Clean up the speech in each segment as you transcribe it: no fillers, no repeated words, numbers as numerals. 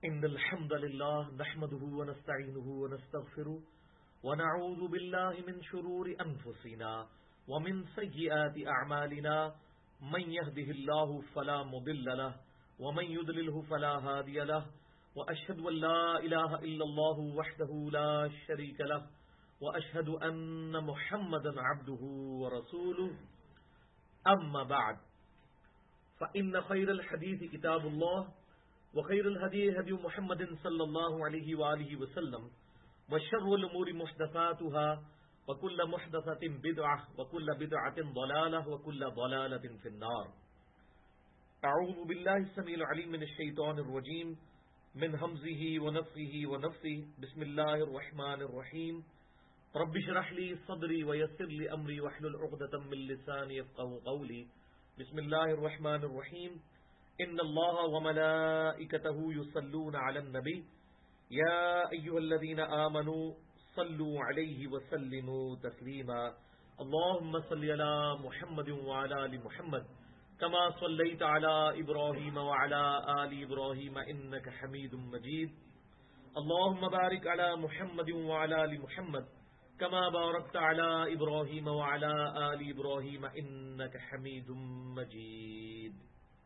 إن الحمد لله نحمده ونستعينه ونستغفره ونعوذ بالله من شرور أنفسنا ومن سيئات أعمالنا من يهده الله فلا مضل له ومن يضلله فلا هادي له وأشهد أن لا إله إلا الله وحده لا شريك له وأشهد أن محمدا عبده ورسوله أما بعد فإن خير الحديث كتاب الله وخير الهدي هدي محمد صلى الله عليه وآله وسلم وشر الأمور محدثاتها وكل محدثة بدعة وكل بدعة ضلالة وكل ضلالة في النار. أعوذ بالله السميع العليم من الشيطان الرجيم من همزه ونفخه ونفثه. بسم الله الرحمن الرحيم. رب اشرح لي صدري ويسر لي أمري واحلل عقدة من لساني يفقهوا قولي. بسم الله الرحمن الرحيم. ان اللہ وملائکتہ یصلون علی النبی یا ایھا الذین آمنوا صلوا علیہ وسلموا تسلیما. اللهم صل علی محمد وعلی آل محمد كما صلیت علی ابراہیم وعلی آل ابراہیم انک حمید مجید. اللهم بارک علی محمد وعلی آل محمد كما بارکت علی ابراہیم وعلی آل ابراہیم انک حمید مجید.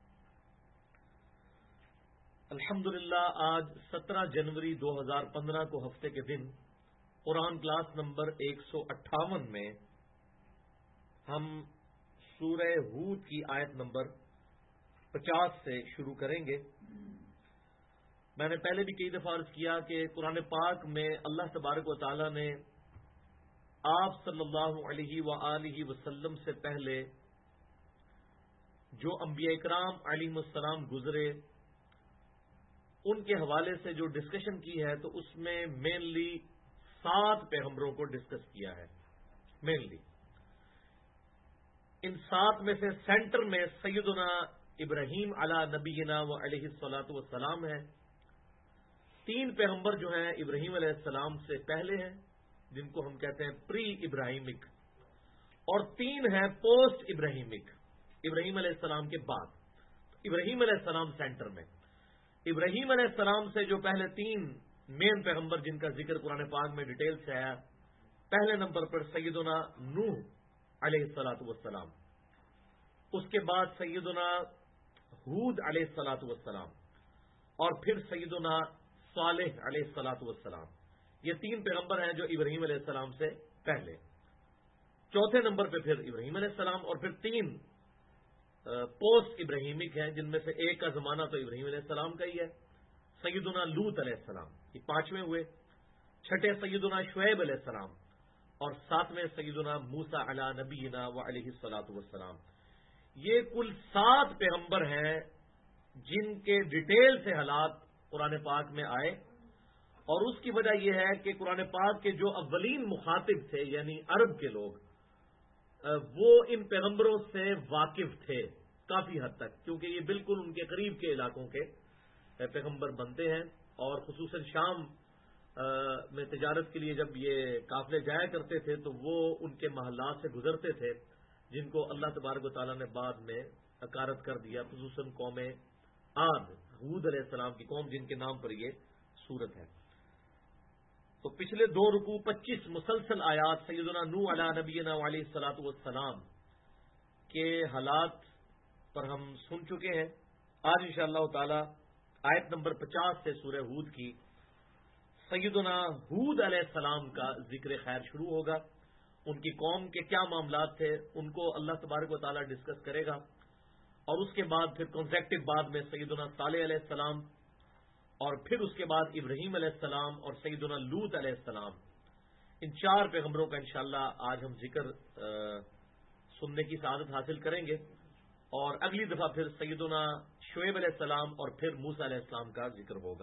الحمدللہ آج 17 جنوری 2015 کو ہفتے کے دن قرآن کلاس نمبر 158 میں ہم سورہ ہود کی آیت نمبر 50 سے شروع کریں گے. میں نے پہلے بھی کئی دفعہ عرض کیا کہ قرآن پاک میں اللہ تبارک و تعالی نے آپ صلی اللہ علیہ وآلہ وسلم سے پہلے جو انبیاء اکرام علیہم السلام گزرے ان کے حوالے سے جو ڈسکشن کی ہے تو اس میں مینلی 7 پیغمبروں کو ڈسکس کیا ہے. مینلی ان 7 میں سے سینٹر میں سیدنا ابراہیم علی نبینا و علیہ الصلوۃ والسلام ہے. 3 پیغمبر جو ہیں ابراہیم علیہ السلام سے پہلے ہیں جن کو ہم کہتے ہیں پری ابراہیمک، اور 3 ہیں پوسٹ ابراہیمک، ابراہیم علیہ السلام کے بعد. ابراہیم علیہ السلام سینٹر میں. ابراہیم علیہ السلام سے جو پہلے 3 مین پیغمبر جن کا ذکر قرآن پاک میں ڈیٹیل سے آیا، پہلے نمبر پر سیدنا نوح علیہ الصلوۃ والسلام، اس کے بعد سیدنا ہود علیہ الصلوۃ والسلام، اور پھر سیدنا صالح علیہ الصلوۃ والسلام. یہ 3 پیغمبر ہیں جو ابراہیم علیہ السلام سے پہلے. چوتھے نمبر پہ پھر ابراہیم علیہ السلام، اور پھر 3 پوسٹ ابراہیمک ہیں جن میں سے ایک کا زمانہ تو ابراہیم علیہ السلام کا ہی ہے، سیدنا لوط علیہ السلام. یہ 5ویں ہوئے. چھٹے سیدنا شعیب علیہ السلام، اور 7ویں سیدنا موسیٰ علی نبینا و علیہ الصلوۃ والسلام. یہ کل 7 پیغمبر ہیں جن کے ڈیٹیل سے حالات قرآن پاک میں آئے، اور اس کی وجہ یہ ہے کہ قرآن پاک کے جو اولین مخاطب تھے یعنی عرب کے لوگ، وہ ان پیغمبروں سے واقف تھے کافی حد تک، کیونکہ یہ بالکل ان کے قریب کے علاقوں کے پیغمبر بنتے ہیں. اور خصوصاً شام میں تجارت کے لیے جب یہ قافلے جایا کرتے تھے تو وہ ان کے محلات سے گزرتے تھے جن کو اللہ تبارک و تعالیٰ نے بعد میں اکارت کر دیا، خصوصاً قوم عاد، ہود علیہ السلام کی قوم جن کے نام پر یہ سورت ہے. تو پچھلے 2 رکوع 25 مسلسل آیات سیدنا نوح علی نبینا علیہ الصلوۃ والسلام کے حالات پر ہم سن چکے ہیں. آج انشاءاللہ تعالی آیت نمبر 50 سے سورہ ہود کی سیدنا ہود علیہ السلام کا ذکر خیر شروع ہوگا. ان کی قوم کے کیا معاملات تھے ان کو اللہ تبارک و تعالی ڈسکس کرے گا، اور اس کے بعد پھر کنسیکٹو بعد میں سیدنا صالح علیہ السلام، اور پھر اس کے بعد ابراہیم علیہ السلام اور سیدنا لوط علیہ السلام. ان 4 پیغمبروں کا انشاءاللہ آج ہم ذکر سننے کی سعادت حاصل کریں گے، اور اگلی دفعہ پھر سیدنا شعیب علیہ السلام اور پھر موسیٰ علیہ السلام کا ذکر ہوگا.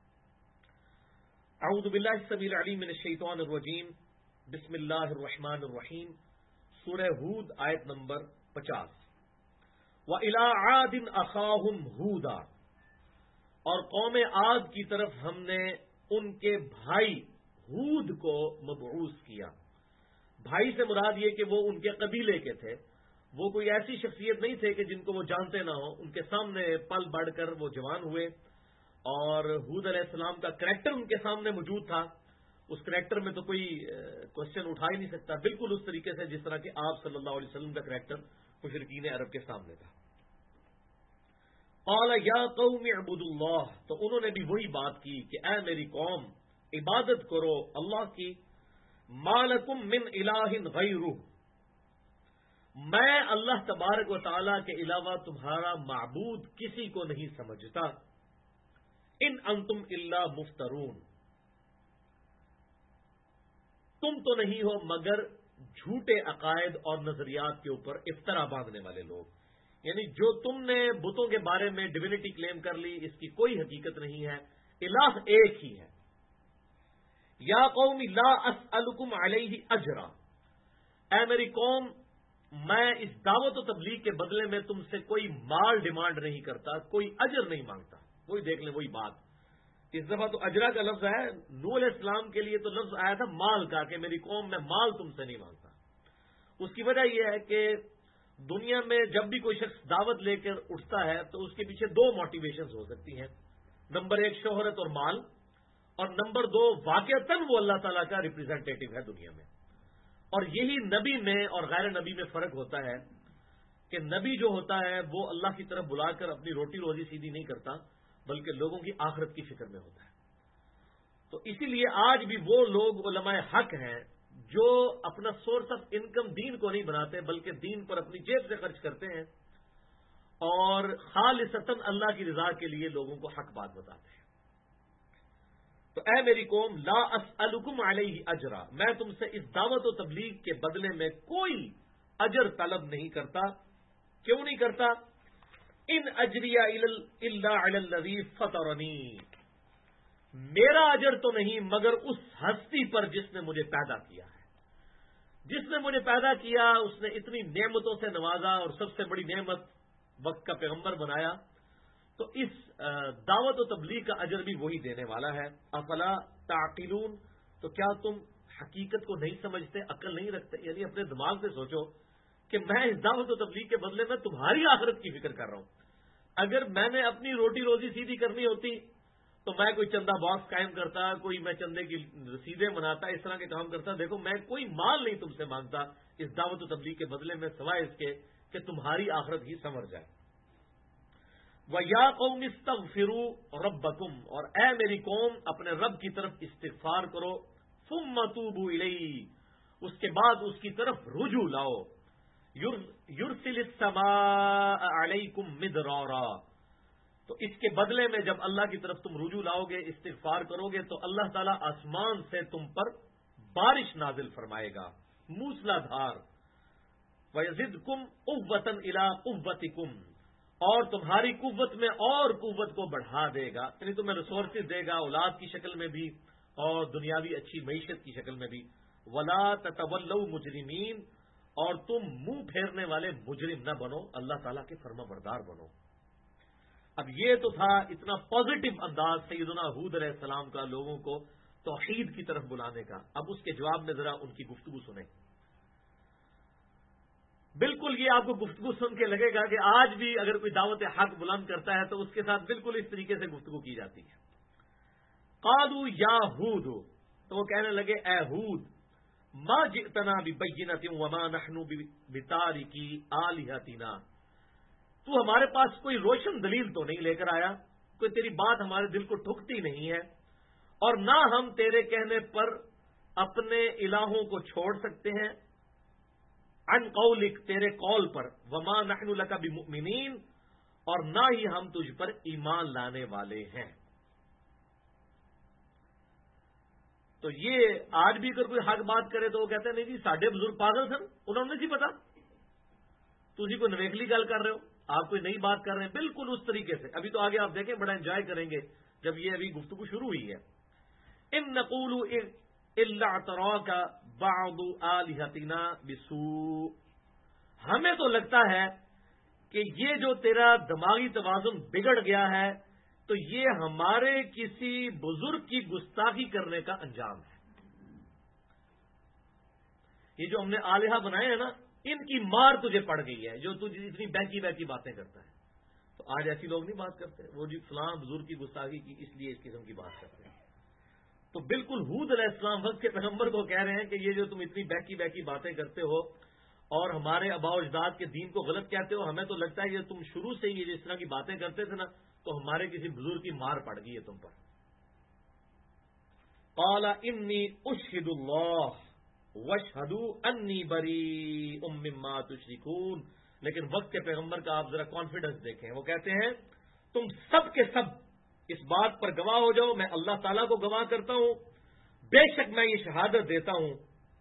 اعوذ باللہ السمیع العلیم من الشیطان الرجیم. بسم اللہ الرحمن الرحیم. سورہ ہود آیت نمبر 50. وَإِلَىٰ عَادٍ أَخَاهُمْ هُودًا، اور قوم عاد کی طرف ہم نے ان کے بھائی ہود کو مبعوث کیا. بھائی سے مراد یہ کہ وہ ان کے قبیلے کے تھے، وہ کوئی ایسی شخصیت نہیں تھے کہ جن کو وہ جانتے نہ ہوں. ان کے سامنے پل بڑھ کر وہ جوان ہوئے اور ہود علیہ السلام کا کریکٹر ان کے سامنے موجود تھا. اس کریکٹر میں تو کوئی کوشچن اٹھا ہی نہیں سکتا, بالکل اس طریقے سے جس طرح کہ آپ صلی اللہ علیہ وسلم کا کریکٹر مشرکین عرب کے سامنے تھا. قال یا قوم اعبدوا اللہ, تو انہوں نے بھی وہی بات کی کہ اے میری قوم عبادت کرو اللہ کی. ما لکم من الہ غیرہ, میں اللہ تبارک و تعالی کے علاوہ تمہارا معبود کسی کو نہیں سمجھتا. ان انتم الا مفترون, تم تو نہیں ہو مگر جھوٹے عقائد اور نظریات کے اوپر افترا باندھنے والے لوگ. یعنی جو تم نے بتوں کے بارے میں ڈیوینٹی کلیم کر لی, اس کی کوئی حقیقت نہیں ہے, الہ ایک ہی ہے. یا قوم لا اسألکم علیہ اجرا, اے میری قوم میں اس دعوت و تبلیغ کے بدلے میں تم سے کوئی مال ڈیمانڈ نہیں کرتا, کوئی اجر نہیں مانگتا. وہی دیکھ لیں وہی بات, اس دفعہ تو اجرا کا لفظ ہے. نوح علیہ السلام کے لیے تو لفظ آیا تھا مال کا, کہ میری قوم میں مال تم سے نہیں مانگتا. اس کی وجہ یہ ہے کہ دنیا میں جب بھی کوئی شخص دعوت لے کر اٹھتا ہے تو اس کے پیچھے دو موٹیویشنز ہو سکتی ہیں. نمبر ایک شہرت اور مال, اور نمبر دو واقعتاً وہ اللہ تعالیٰ کا ریپرزینٹیٹو ہے دنیا میں. اور یہی نبی میں اور غیر نبی میں فرق ہوتا ہے کہ نبی جو ہوتا ہے وہ اللہ کی طرف بلا کر اپنی روٹی روزی سیدھی نہیں کرتا, بلکہ لوگوں کی آخرت کی فکر میں ہوتا ہے. تو اسی لیے آج بھی وہ لوگ علماء حق ہیں جو اپنا سورس آف انکم دین کو نہیں بناتے, بلکہ دین پر اپنی جیب سے خرچ کرتے ہیں اور خالصتاً اللہ کی رضا کے لیے لوگوں کو حق بات بتاتے ہیں. تو اے میری قوم لا اسألکم علیہ اجرا, میں تم سے اس دعوت و تبلیغ کے بدلے میں کوئی اجر طلب نہیں کرتا. کیوں نہیں کرتا؟ ان اجریہ الا علی الذی فطرنی, میرا اجر تو نہیں مگر اس ہستی پر جس نے مجھے پیدا کیا ہے. جس نے مجھے پیدا کیا اس نے اتنی نعمتوں سے نوازا, اور سب سے بڑی نعمت وقت کا پیغمبر بنایا. تو اس دعوت و تبلیغ کا اجر بھی وہی دینے والا ہے. افلا تعقلون, تو کیا تم حقیقت کو نہیں سمجھتے, عقل نہیں رکھتے؟ یعنی اپنے دماغ سے سوچو کہ میں اس دعوت و تبلیغ کے بدلے میں تمہاری آخرت کی فکر کر رہا ہوں. اگر میں نے اپنی روٹی روزی سیدھی کرنی ہوتی تو میں کوئی چندہ باکس قائم کرتا, کوئی میں چندے کی رسیدیں بناتا, اس طرح کے کام کرتا. دیکھو میں کوئی مال نہیں تم سے مانگتا اس دعوت و تبلیغ کے بدلے میں, سوائے اس کے کہ تمہاری آخرت ہی سنور جائے. وَيَا قَوْمِ اسْتَغْفِرُوا رَبَّكُمْ, اور اے میری قوم اپنے رب کی طرف استغفار کرو. ثُمَّ تُوبُوا إِلَيْهِ, اس کے بعد اس کی طرف رجوع لاؤ. يُرْسِلِ السَّمَاءَ عَلَيْكُمْ مِدْرَارًا, تو اس کے بدلے میں جب اللہ کی طرف تم رجوع لاؤ گے, استغفار کرو گے, تو اللہ تعالیٰ آسمان سے تم پر بارش نازل فرمائے گا موسلا دھار. وَيَزِدْكُمْ قُوَّةً إِلَىٰ قُوَّتِكُمْ, اور تمہاری قوت میں اور قوت کو بڑھا دے گا. یعنی تمہیں ریسورسز دے گا, اولاد کی شکل میں بھی اور دنیاوی اچھی معیشت کی شکل میں بھی. وَلَا تَتَوَلَّوْا مُجْرِمِينَ, اور تم منہ پھیرنے والے مجرم نہ بنو, اللہ تعالیٰ کے فرما بردار بنو. اب یہ تو تھا اتنا پازیٹو انداز سیدنا ہود علیہ السلام کا لوگوں کو توحید کی طرف بلانے کا. اب اس کے جواب میں ذرا ان کی گفتگو سنیں. بالکل یہ آپ کو گفتگو سن کے لگے گا کہ آج بھی اگر کوئی دعوت حق بلند کرتا ہے تو اس کے ساتھ بالکل اس طریقے سے گفتگو کی جاتی ہے. قالوا یا ہود, تو وہ کہنے لگے اے ہود, ما جئتنا ببینۃ وما نحن بتارکی آلہتنا, تو ہمارے پاس کوئی روشن دلیل تو نہیں لے کر آیا, کوئی تیری بات ہمارے دل کو ٹھکتی نہیں ہے, اور نہ ہم تیرے کہنے پر اپنے الہوں کو چھوڑ سکتے ہیں. عن قولک, تیرے قول پر. وما نحن لک بمؤمنین, اور نہ ہی ہم تجھ پر ایمان لانے والے ہیں. تو یہ آج بھی اگر کوئی حق بات کرے تو وہ کہتے ہیں نہیں جی ساڈے بزرگ پاگل سن, انہوں نے نہیں پتا, تجھے کوئی نویکلی گل کر رہے ہو, آپ کوئی نئی بات کر رہے ہیں. بالکل اس طریقے سے. ابھی تو آگے آپ دیکھیں بڑا انجوائے کریں گے جب یہ ابھی گفتگو شروع ہوئی ہے. ان نقول الا اعتراک بعض آلہتنا بسوء, ہمیں تو لگتا ہے کہ یہ جو تیرا دماغی توازن بگڑ گیا ہے تو یہ ہمارے کسی بزرگ کی گستاخی کرنے کا انجام ہے. یہ جو ہم نے آلہہ بنائے ہیں نا, ان کی مار تجھے پڑ گئی ہے جو تجھے اتنی بہکی بہکی باتیں کرتا ہے. تو آج ایسی لوگ نہیں بات کرتے، وہ جی فلاں بزرگ کی گستاخی کی اس لیے اس قسم کی بات کرتے ہیں۔ تو بالکل حود علیہ السلام وقت کے پیغمبر کو کہہ رہے ہیں کہ یہ جو تم اتنی بہکی بہکی باتیں کرتے ہو اور ہمارے آباء و اجداد کے دین کو غلط کہتے ہو، ہمیں تو لگتا ہے کہ تم شروع سے ہی یہ اس طرح کی باتیں کرتے تھے نا، تو ہمارے کسی بزرگ کی مار پڑ گئی ہے تم پر۔ قال انی اشہد اللہ واشہدوا انی بریء مما تشرکون، لیکن وقت کے پیغمبر کا آپ ذرا کانفیڈنس دیکھیں، وہ کہتے ہیں تم سب کے سب اس بات پر گواہ ہو جاؤ، میں اللہ تعالیٰ کو گواہ کرتا ہوں، بے شک میں یہ شہادت دیتا ہوں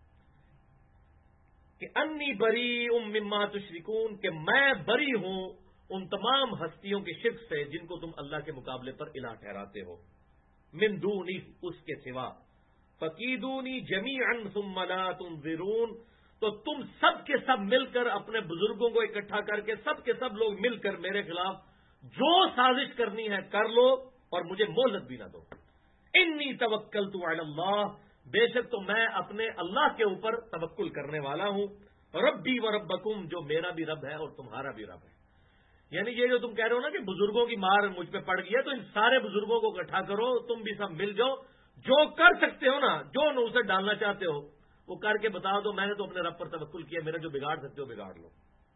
کہ انی بریء مما تشرکون، کہ میں بری ہوں ان تمام ہستیوں کے شرک سے جن کو تم اللہ کے مقابلے پر الہ ٹھہراتے ہو، من دونی، اس کے سوا، فکیدونی جمیعا ثم لا تنظرون، تو تم سب کے سب مل کر اپنے بزرگوں کو اکٹھا کر کے سب کے سب لوگ مل کر میرے خلاف جو سازش کرنی ہے کر لو اور مجھے مہلت بھی نہ دو۔ انی توکلت علی اللہ، بے شک تو میں اپنے اللہ کے اوپر توکل کرنے والا ہوں، ربی و ربکم، جو میرا بھی رب ہے اور تمہارا بھی رب ہے۔ یعنی یہ جو تم کہہ رہے ہو نا کہ بزرگوں کی مار مجھ پہ پڑ گئی ہے، تو ان سارے بزرگوں کو اکٹھا کرو، تم بھی سب مل جاؤ، جو کر سکتے ہو نا، جو نوسط ڈالنا چاہتے ہو وہ کر کے بتا دو، میں نے تو اپنے رب پر توکل کیا، میرا جو بگاڑ سکتے ہو بگاڑ لو۔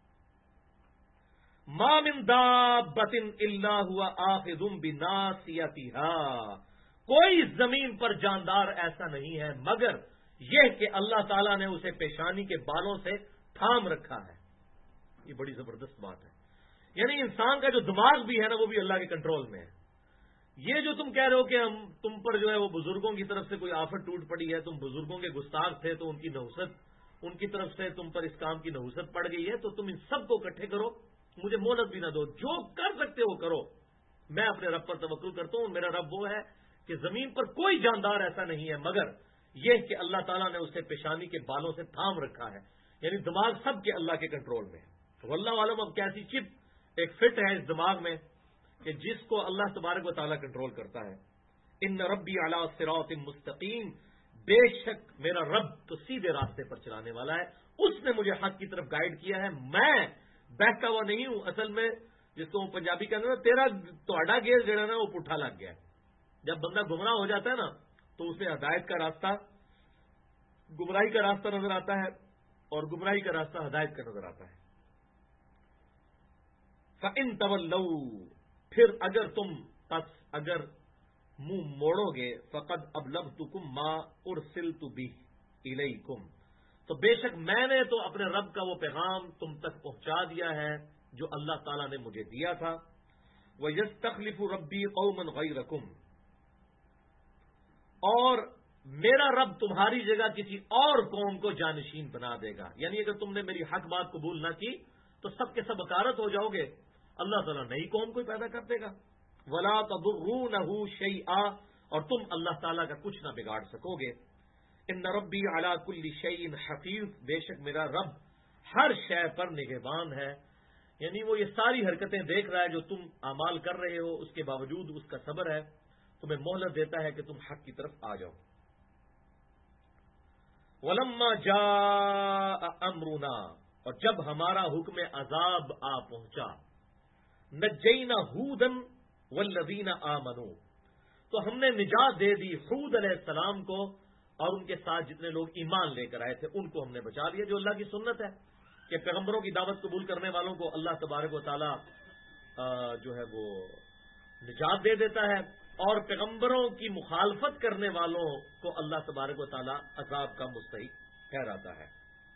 ما من دابۃ الا هو آخذ بناصیتها، کوئی زمین پر جاندار ایسا نہیں ہے مگر یہ کہ اللہ تعالیٰ نے اسے پیشانی کے بالوں سے تھام رکھا ہے۔ یہ بڑی زبردست بات ہے، یعنی انسان کا جو دماغ بھی ہے نا وہ بھی اللہ کے کنٹرول میں ہے۔ یہ جو تم کہہ رہے ہو کہ ہم تم پر جو ہے وہ بزرگوں کی طرف سے کوئی آفت ٹوٹ پڑی ہے، تم بزرگوں کے گستاخ تھے تو ان کی نحوست، ان کی طرف سے تم پر اس کام کی نحوست پڑ گئی ہے، تو تم ان سب کو اکٹھے کرو، مجھے مہلت بھی نہ دو، جو کر سکتے ہو کرو، میں اپنے رب پر توکل کرتا ہوں، میرا رب وہ ہے کہ زمین پر کوئی جاندار ایسا نہیں ہے مگر یہ کہ اللہ تعالیٰ نے اسے پیشانی کے بالوں سے تھام رکھا ہے، یعنی دماغ سب کے اللہ کے کنٹرول میں ہے۔ واللہ عالم، اب کیسی چپ ایک فٹ ہے اس دماغ میں کہ جس کو اللہ تبارک و تعالیٰ کنٹرول کرتا ہے۔ ان ربی علی صراط مستقیم، بے شک میرا رب تو سیدھے راستے پر چلانے والا ہے، اس نے مجھے حق کی طرف گائیڈ کیا ہے، میں بہتا ہوا نہیں ہوں۔ اصل میں جس کو پنجابی کہتے ہیں نا، تیرا تہاڈا گیئر جڑا نا وہ پٹھا لگ گیا ہے۔ جب بندہ گمراہ ہو جاتا ہے نا تو اسے ہدایت کا راستہ، گمراہی کا راستہ نظر آتا ہے اور گمراہی کا راستہ ہدایت کا نظر آتا ہے۔ فَإِن تَوَلَّوْا، پھر اگر تم اگر منہ موڑو گے، فَقَدْ أَبْلَغْتُكُمْ مَا أُرْسِلْتُ بِهِ إِلَيْكُمْ، تو بے شک میں نے تو اپنے رب کا وہ پیغام تم تک پہنچا دیا ہے جو اللہ تعالیٰ نے مجھے دیا تھا۔ وَيَسْتَخْلِفُ رَبِّي قَوْمًا غَيْرَكُمْ، اور میرا رب تمہاری جگہ کسی اور قوم کو جانشین بنا دے گا، یعنی اگر تم نے میری حق بات قبول نہ کی تو سب کے سب اکارت ہو جاؤ گے، اللہ تعالیٰ نئی قوم کوئی پیدا کر دے گا۔ وَلَا تَضُرُّونَهُ شَيْئًا، اور تم اللہ تعالیٰ کا کچھ نہ بگاڑ سکو گے۔ ان ربی علی کل شیء حفیظ، بے شک میرا رب ہر شے پر نگہبان ہے، یعنی وہ یہ ساری حرکتیں دیکھ رہا ہے جو تم اعمال کر رہے ہو، اس کے باوجود اس کا صبر ہے، تمہیں مہلت دیتا ہے کہ تم حق کی طرف آ جاؤ۔ وَلَمَّا جَاءَ أَمْرُنَا، اور جب ہمارا حکم عذاب آ پہنچا، نجینا ہودًا والذین آمنوا، تو ہم نے نجات دے دی ہود علیہ السلام کو اور ان کے ساتھ جتنے لوگ ایمان لے کر آئے تھے ان کو ہم نے بچا لیا، جو اللہ کی سنت ہے کہ پیغمبروں کی دعوت قبول کرنے والوں کو اللہ تبارک و تعالی جو ہے وہ نجات دے دیتا ہے، اور پیغمبروں کی مخالفت کرنے والوں کو اللہ تبارک و تعالی عذاب کا مستحق ٹھہراتا ہے۔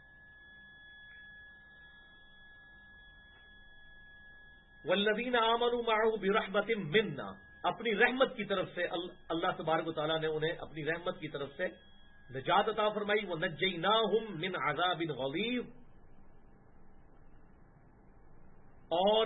والذین آمنوا معه برحمۃ منا، اپنی رحمت کی طرف سے اللہ تبارک و تعالیٰ نے انہیں اپنی رحمت کی طرف سے نجات عطا فرمائی۔ وَنَجَّيْنَاهُمْ مِنْ عَذَابٍ غَلِيظٍ، اور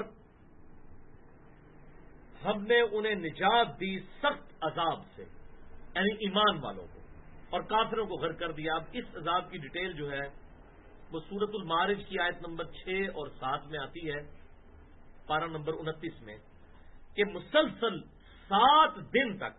ہم نے انہیں نجات دی سخت عذاب سے، یعنی ایمان والوں کو، اور کافروں کو غرق کر دیا۔ اب اس عذاب کی ڈیٹیل جو ہے وہ سورۃ المعارج کی آیت نمبر 6 اور 7 میں آتی ہے، پارہ نمبر 29 میں، کہ مسلسل 7 دن تک،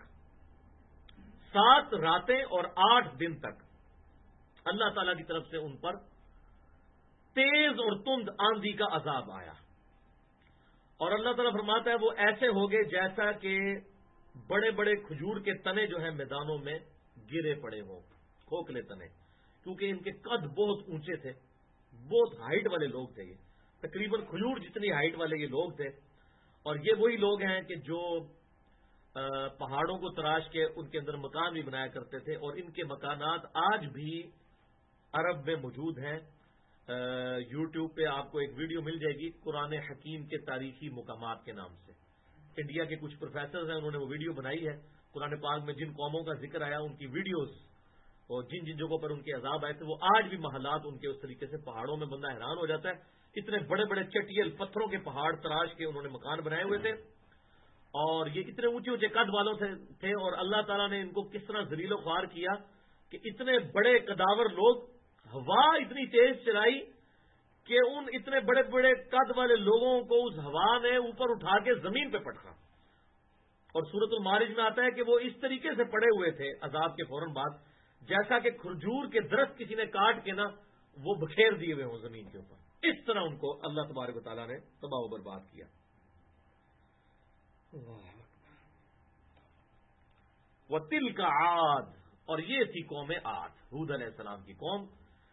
7 راتیں اور 8 دن تک اللہ تعالی کی طرف سے ان پر تیز اور تند آندھی کا عذاب آیا، اور اللہ تعالیٰ فرماتا ہے وہ ایسے ہوگے جیسا کہ بڑے بڑے کھجور کے تنے جو ہیں میدانوں میں گرے پڑے ہوں، کھوکھلے تنے، کیونکہ ان کے قد بہت اونچے تھے، بہت ہائٹ والے لوگ تھے، یہ تقریباً کھجور جتنی ہائٹ والے یہ لوگ تھے. اور یہ وہی لوگ ہیں کہ جو پہاڑوں کو تراش کے ان کے اندر مکان بھی بنایا کرتے تھے، اور ان کے مکانات آج بھی عرب میں موجود ہیں. یوٹیوب پہ آپ کو ایک ویڈیو مل جائے گی قرآن حکیم کے تاریخی مقامات کے نام سے. انڈیا کے کچھ پروفیسرز ہیں، انہوں نے وہ ویڈیو بنائی ہے. قرآن پاک میں جن قوموں کا ذکر آیا ان کی ویڈیوز اور جن جن جگہوں پر ان کے عذاب آئے تھے وہ آج بھی محلات ان کے اس طریقے سے پہاڑوں میں بندہ حیران ہو جاتا ہے. اتنے بڑے بڑے چٹیل پتھروں کے پہاڑ تراش کے انہوں نے مکان بنائے ہوئے تھے، اور یہ اتنے اونچے اونچے قد والوں تھے. اور اللہ تعالیٰ نے ان کو کس طرح ذلیل و خوار کیا کہ اتنے بڑے قداور لوگ، ہوا اتنی تیز چلائی کہ ان اتنے بڑے بڑے قد والے لوگوں کو اس ہوا نے اوپر اٹھا کے زمین پہ پٹکا. اور سورۃ المعارج میں آتا ہے کہ وہ اس طریقے سے پڑے ہوئے تھے عذاب کے فوراً بعد جیسا کہ کھجور کے درخت کسی نے کاٹ کے نا وہ بکھیر دیے ہوئے ہوں زمین کے اوپر. اس طرح ان کو اللہ تبارک و تعالیٰ نے تباہ و برباد کیا. وَتِلْكَ عَادٌ، اور یہ تھی قوم عاد، ہود علیہ السلام کی قوم.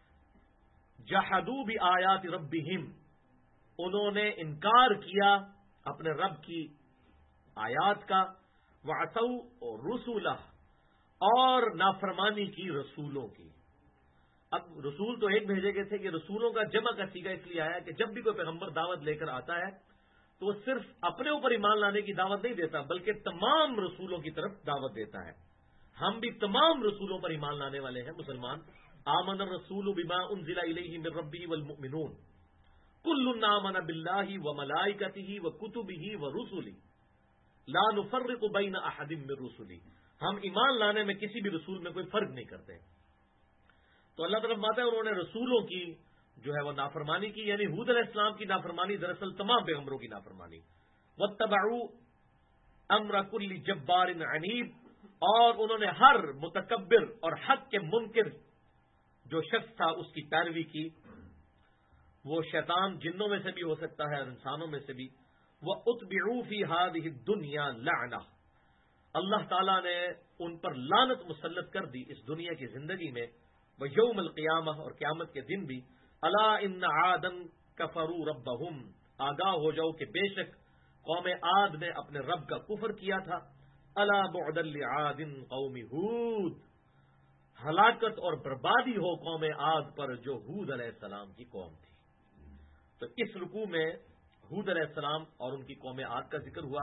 جحدوا بآیات ربہم، انہوں نے انکار کیا اپنے رب کی آیات کا. وعصوا رسولہ، اور نافرمانی کی رسولوں کی. اب رسول تو ایک بھیجے گئے تھے کہ رسولوں کا جمع کا صیغہ اس لیے آیا کہ جب بھی کوئی پیغمبر دعوت لے کر آتا ہے تو وہ صرف اپنے اوپر ایمان لانے کی دعوت نہیں دیتا بلکہ تمام رسولوں کی طرف دعوت دیتا ہے. ہم بھی تمام رسولوں پر ایمان لانے والے ہیں مسلمان. آمن الرسول بما انزل الیہ من ربہ والمؤمنون کل آمن باللہ وملائکتہ وکتبہ ورسلہ لا نفرق بین احد من رسلہ. ہم ایمان لانے میں کسی بھی رسول میں کوئی فرق نہیں کرتے. تو اللہ تعالیٰ فرماتا ہے انہوں نے رسولوں کی جو ہے وہ نافرمانی کی، یعنی ہود علیہ السلام کی نافرمانی دراصل تمام پیغمبروں کی نافرمانی. واتبعوا امر کل جبار عنیب، اور انہوں نے ہر متکبر اور حق کے منکر جو شخص تھا اس کی پیروی کی. وہ شیطان جنوں میں سے بھی ہو سکتا ہے اور انسانوں میں سے بھی. وَأُتْبِعُوا فِي هَذِهِ الدُّنْيَا لَعْنَةً، اللہ تعالیٰ نے ان پر لعنت مسلط کر دی اس دنیا کی زندگی میں. وَيَوْمَ الْقِيَامَةِ، اور قیامت کے دن بھی. أَلَا إِنَّ عَادًا كَفَرُوا رَبَّهُمْ، آگاہ ہو جاؤ کہ بے شک قوم عاد نے اپنے رب کا کفر کیا تھا. أَلَا بُعْدًا لِعَادٍ قَوْمِ هُودٍ، ہلاکت اور بربادی ہو قوم عاد پر جو ہود علیہ السلام کی قوم تھی. تو اس رکوع میں ہود علیہ السلام اور ان کی قوم عاد کا ذکر ہوا.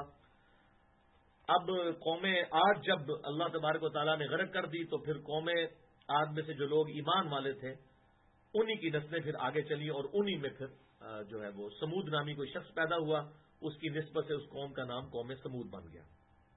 اب قوم عاد جب اللہ تبارک و تعالیٰ نے غرق کر دی تو پھر قوم عاد میں سے جو لوگ ایمان والے تھے انہی کی نسلیں پھر آگے چلی، اور انہی میں پھر جو ہے وہ سمود نامی کوئی شخص پیدا ہوا. اس کی نسبت سے اس قوم کا نام قوم سمود بن گیا.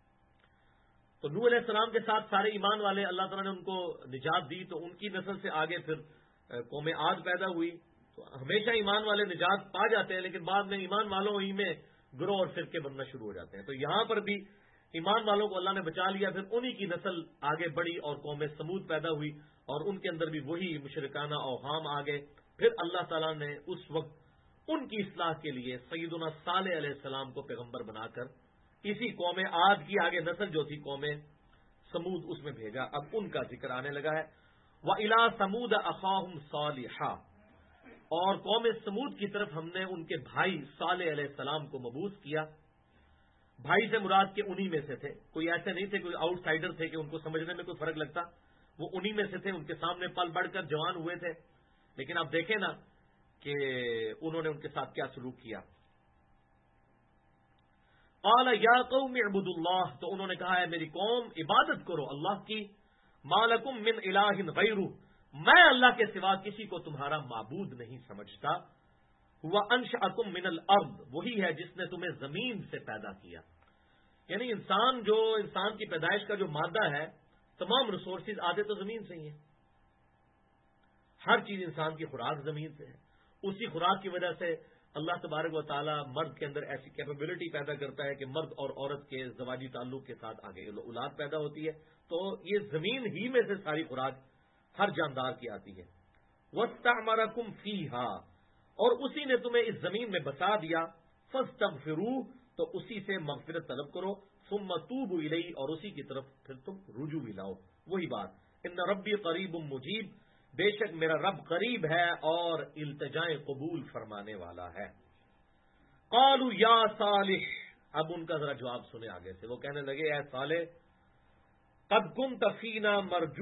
تو نوح علیہ السلام کے ساتھ سارے ایمان والے اللہ تعالیٰ نے ان کو نجات دی، تو ان کی نسل سے آگے پھر قوم عاد پیدا ہوئی. تو ہمیشہ ایمان والے نجات پا جاتے ہیں لیکن بعد میں ایمان والوں ہی میں گروہ اور فرقے بننا شروع ہو جاتے ہیں. تو یہاں پر بھی ایمان والوں کو اللہ نے بچا لیا، پھر انہی کی نسل آگے بڑھی اور قوم سمود پیدا ہوئی، اور ان کے اندر بھی وہی مشرکانہ اوہام آ گئے. پھر اللہ تعالیٰ نے اس وقت ان کی اصلاح کے لیے سیدنا صالح علیہ السلام کو پیغمبر بنا کر اسی قوم عاد کی آگے نسل جو تھی قوم سمود اس میں بھیجا. اب ان کا ذکر آنے لگا ہے. وَإِلَىٰ ثَمُودَ أَخَاهُمْ صَالِحًا، اور قوم سمود کی طرف ہم نے ان کے بھائی صالح علیہ السلام کو مبعوث کیا. بھائی سے مراد کے انہی میں سے تھے، کوئی ایسے نہیں تھے کوئی آؤٹ سائڈر تھے کہ ان کو سمجھنے میں کوئی فرق لگتا. وہ انہی میں سے تھے، ان کے سامنے پل بڑھ کر جوان ہوئے تھے. لیکن اب دیکھیں نا کہ انہوں نے ان کے ساتھ کیا سلوک کیا. قال یا قوم اعبدوا اللہ، تو انہوں نے کہا ہے میری قوم عبادت کرو اللہ کی. ما لکم من الہ غیرہ، میں اللہ کے سوا کسی کو تمہارا معبود نہیں سمجھتا. ہوا انشأکم من الارض، وہی ہے جس نے تمہیں زمین سے پیدا کیا. یعنی انسان کی پیدائش کا جو مادہ ہے، تمام ریسورسز آدھے تو زمین سے ہی ہیں. ہر چیز انسان کی خوراک زمین سے ہے. اسی خوراک کی وجہ سے اللہ تبارک و تعالیٰ مرد کے اندر ایسی کیپیبلٹی پیدا کرتا ہے کہ مرد اور عورت کے زواجی تعلق کے ساتھ آگے اولاد پیدا ہوتی ہے. تو یہ زمین ہی میں سے ساری خوراک ہر جاندار کی آتی ہے. وَاسْتَعْمَرَكُمْ فِيهَا، اور اسی نے تمہیں اس زمین میں بسا دیا. فاستغفروہ، تو اسی سے مغفرت طلب کرو، ثم توبوا الیہ، اور اسی کی طرف پھر تم رجوع بھی لاؤ. وہی بات، ان ربی قریب مجیب، بے شک میرا رب قریب ہے اور التجائیں قبول فرمانے والا ہے. قالوا یا صالح، اب ان کا ذرا جواب سنے آگے سے. وہ کہنے لگے اے صالح، قد كنت فینا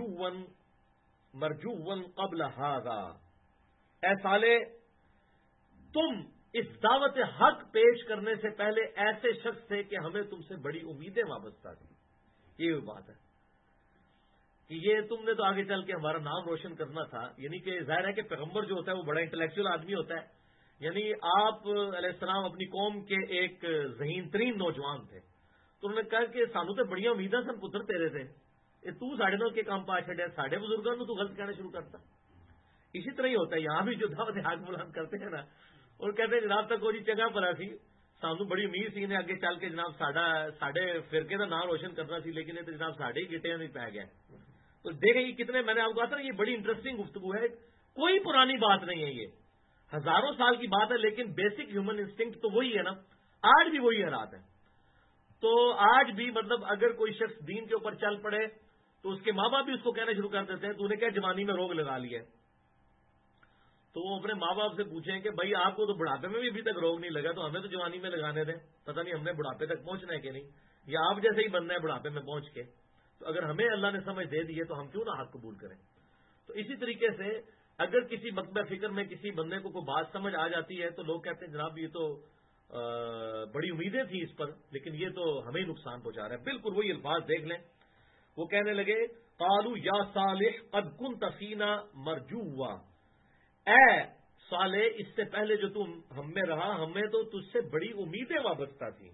مرجوا قبل هذا، اے صالح تم اس دعوت حق پیش کرنے سے پہلے ایسے شخص تھے کہ ہمیں تم سے بڑی امیدیں وابستہ تھیں. یہ بات ہے کہ یہ تم نے تو آگے چل کے ہمارا نام روشن کرنا تھا. یعنی کہ ظاہر ہے کہ پیغمبر جو ہوتا ہے وہ بڑا انٹلیکچوئل آدمی ہوتا ہے. یعنی آپ علیہ السلام اپنی قوم کے ایک ذہین ترین نوجوان تھے، تو انہوں نے کہا کہ سانو تو بڑی امیدیں سن پتر تیرے سے، تو ساڑھے نال کے کام پا چڑیا، ساڑھے بزرگوں تو غلط کہنا شروع کرتا. اسی طرح ہی ہوتا ہے یہاں بھی جو دعوت حق بلند کرتے ہیں نا، اور کہتے ہیں جناب تک وہ جی چنگا بھلا سی، سانو بڑی امید سی نے اگے چل کے جناب ساڈے فرقے کا نام روشن کرنا سی، لیکن یہ تو جناب ساڈے ہی گٹیاں نہیں پی گیا. تو دیکھیں یہ کتنے، میں نے آپ کو کہا تھا یہ بڑی انٹرسٹنگ گفتگو ہے، کوئی پرانی بات نہیں ہے، یہ ہزاروں سال کی بات ہے، لیکن بیسک ہیومن انسٹنکٹ تو وہی ہے نا. آج بھی وہی حالات ہیں. تو آج بھی مطلب اگر کوئی شخص دین کے اوپر چل پڑے تو اس کے ماں باپ بھی اس کو کہنا شروع کر دیتے ہیں تو انہیں کیا جوانی میں روگ لگا لیا ہے. تو وہ اپنے ماں باپ سے پوچھیں کہ بھائی آپ کو تو بڑھاپے میں بھی ابھی تک روگ نہیں لگا، تو ہمیں تو جوانی میں لگانے دیں، پتہ نہیں ہم نے بڑھاپے تک پہنچنا ہے کہ نہیں، یا آپ جیسے ہی بننا ہے بڑھاپے میں پہنچ کے. تو اگر ہمیں اللہ نے سمجھ دے دی ہے تو ہم کیوں نہ حق قبول کریں. تو اسی طریقے سے اگر کسی مکتبہ فکر میں کسی بندے کو کوئی بات سمجھ آ جاتی ہے تو لوگ کہتے ہیں جناب یہ تو بڑی امیدیں تھیں اس پر، لیکن یہ تو ہمیں ہی نقصان پہنچا رہا ہے. بالکل وہی الفاظ دیکھ لیں. وہ کہنے لگے قالوا یا صالح قد كنت فینا مرجوا، اے صالح اس سے پہلے جو تم ہم میں رہا ہمیں تو تجھ سے بڑی امیدیں وابستہ تھیں.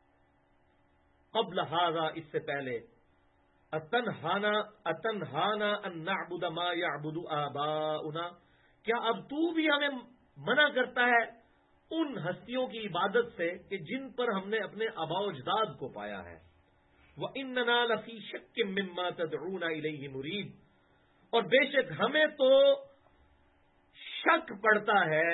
قبل هذا، اس سے پہلے. اتنہانا ان نعبد ما يعبد آباؤنا، کیا اب تو بھی ہمیں منع کرتا ہے ان ہستیوں کی عبادت سے کہ جن پر ہم نے اپنے آباء و اجداد کو پایا ہے. وَإِنَّنَا لَفِي شَكٍّ مِّمَّا تَدْعُونَ إِلَيْهِ مُرِيبٍ، اور بے شک ہمیں تو شک پڑتا ہے،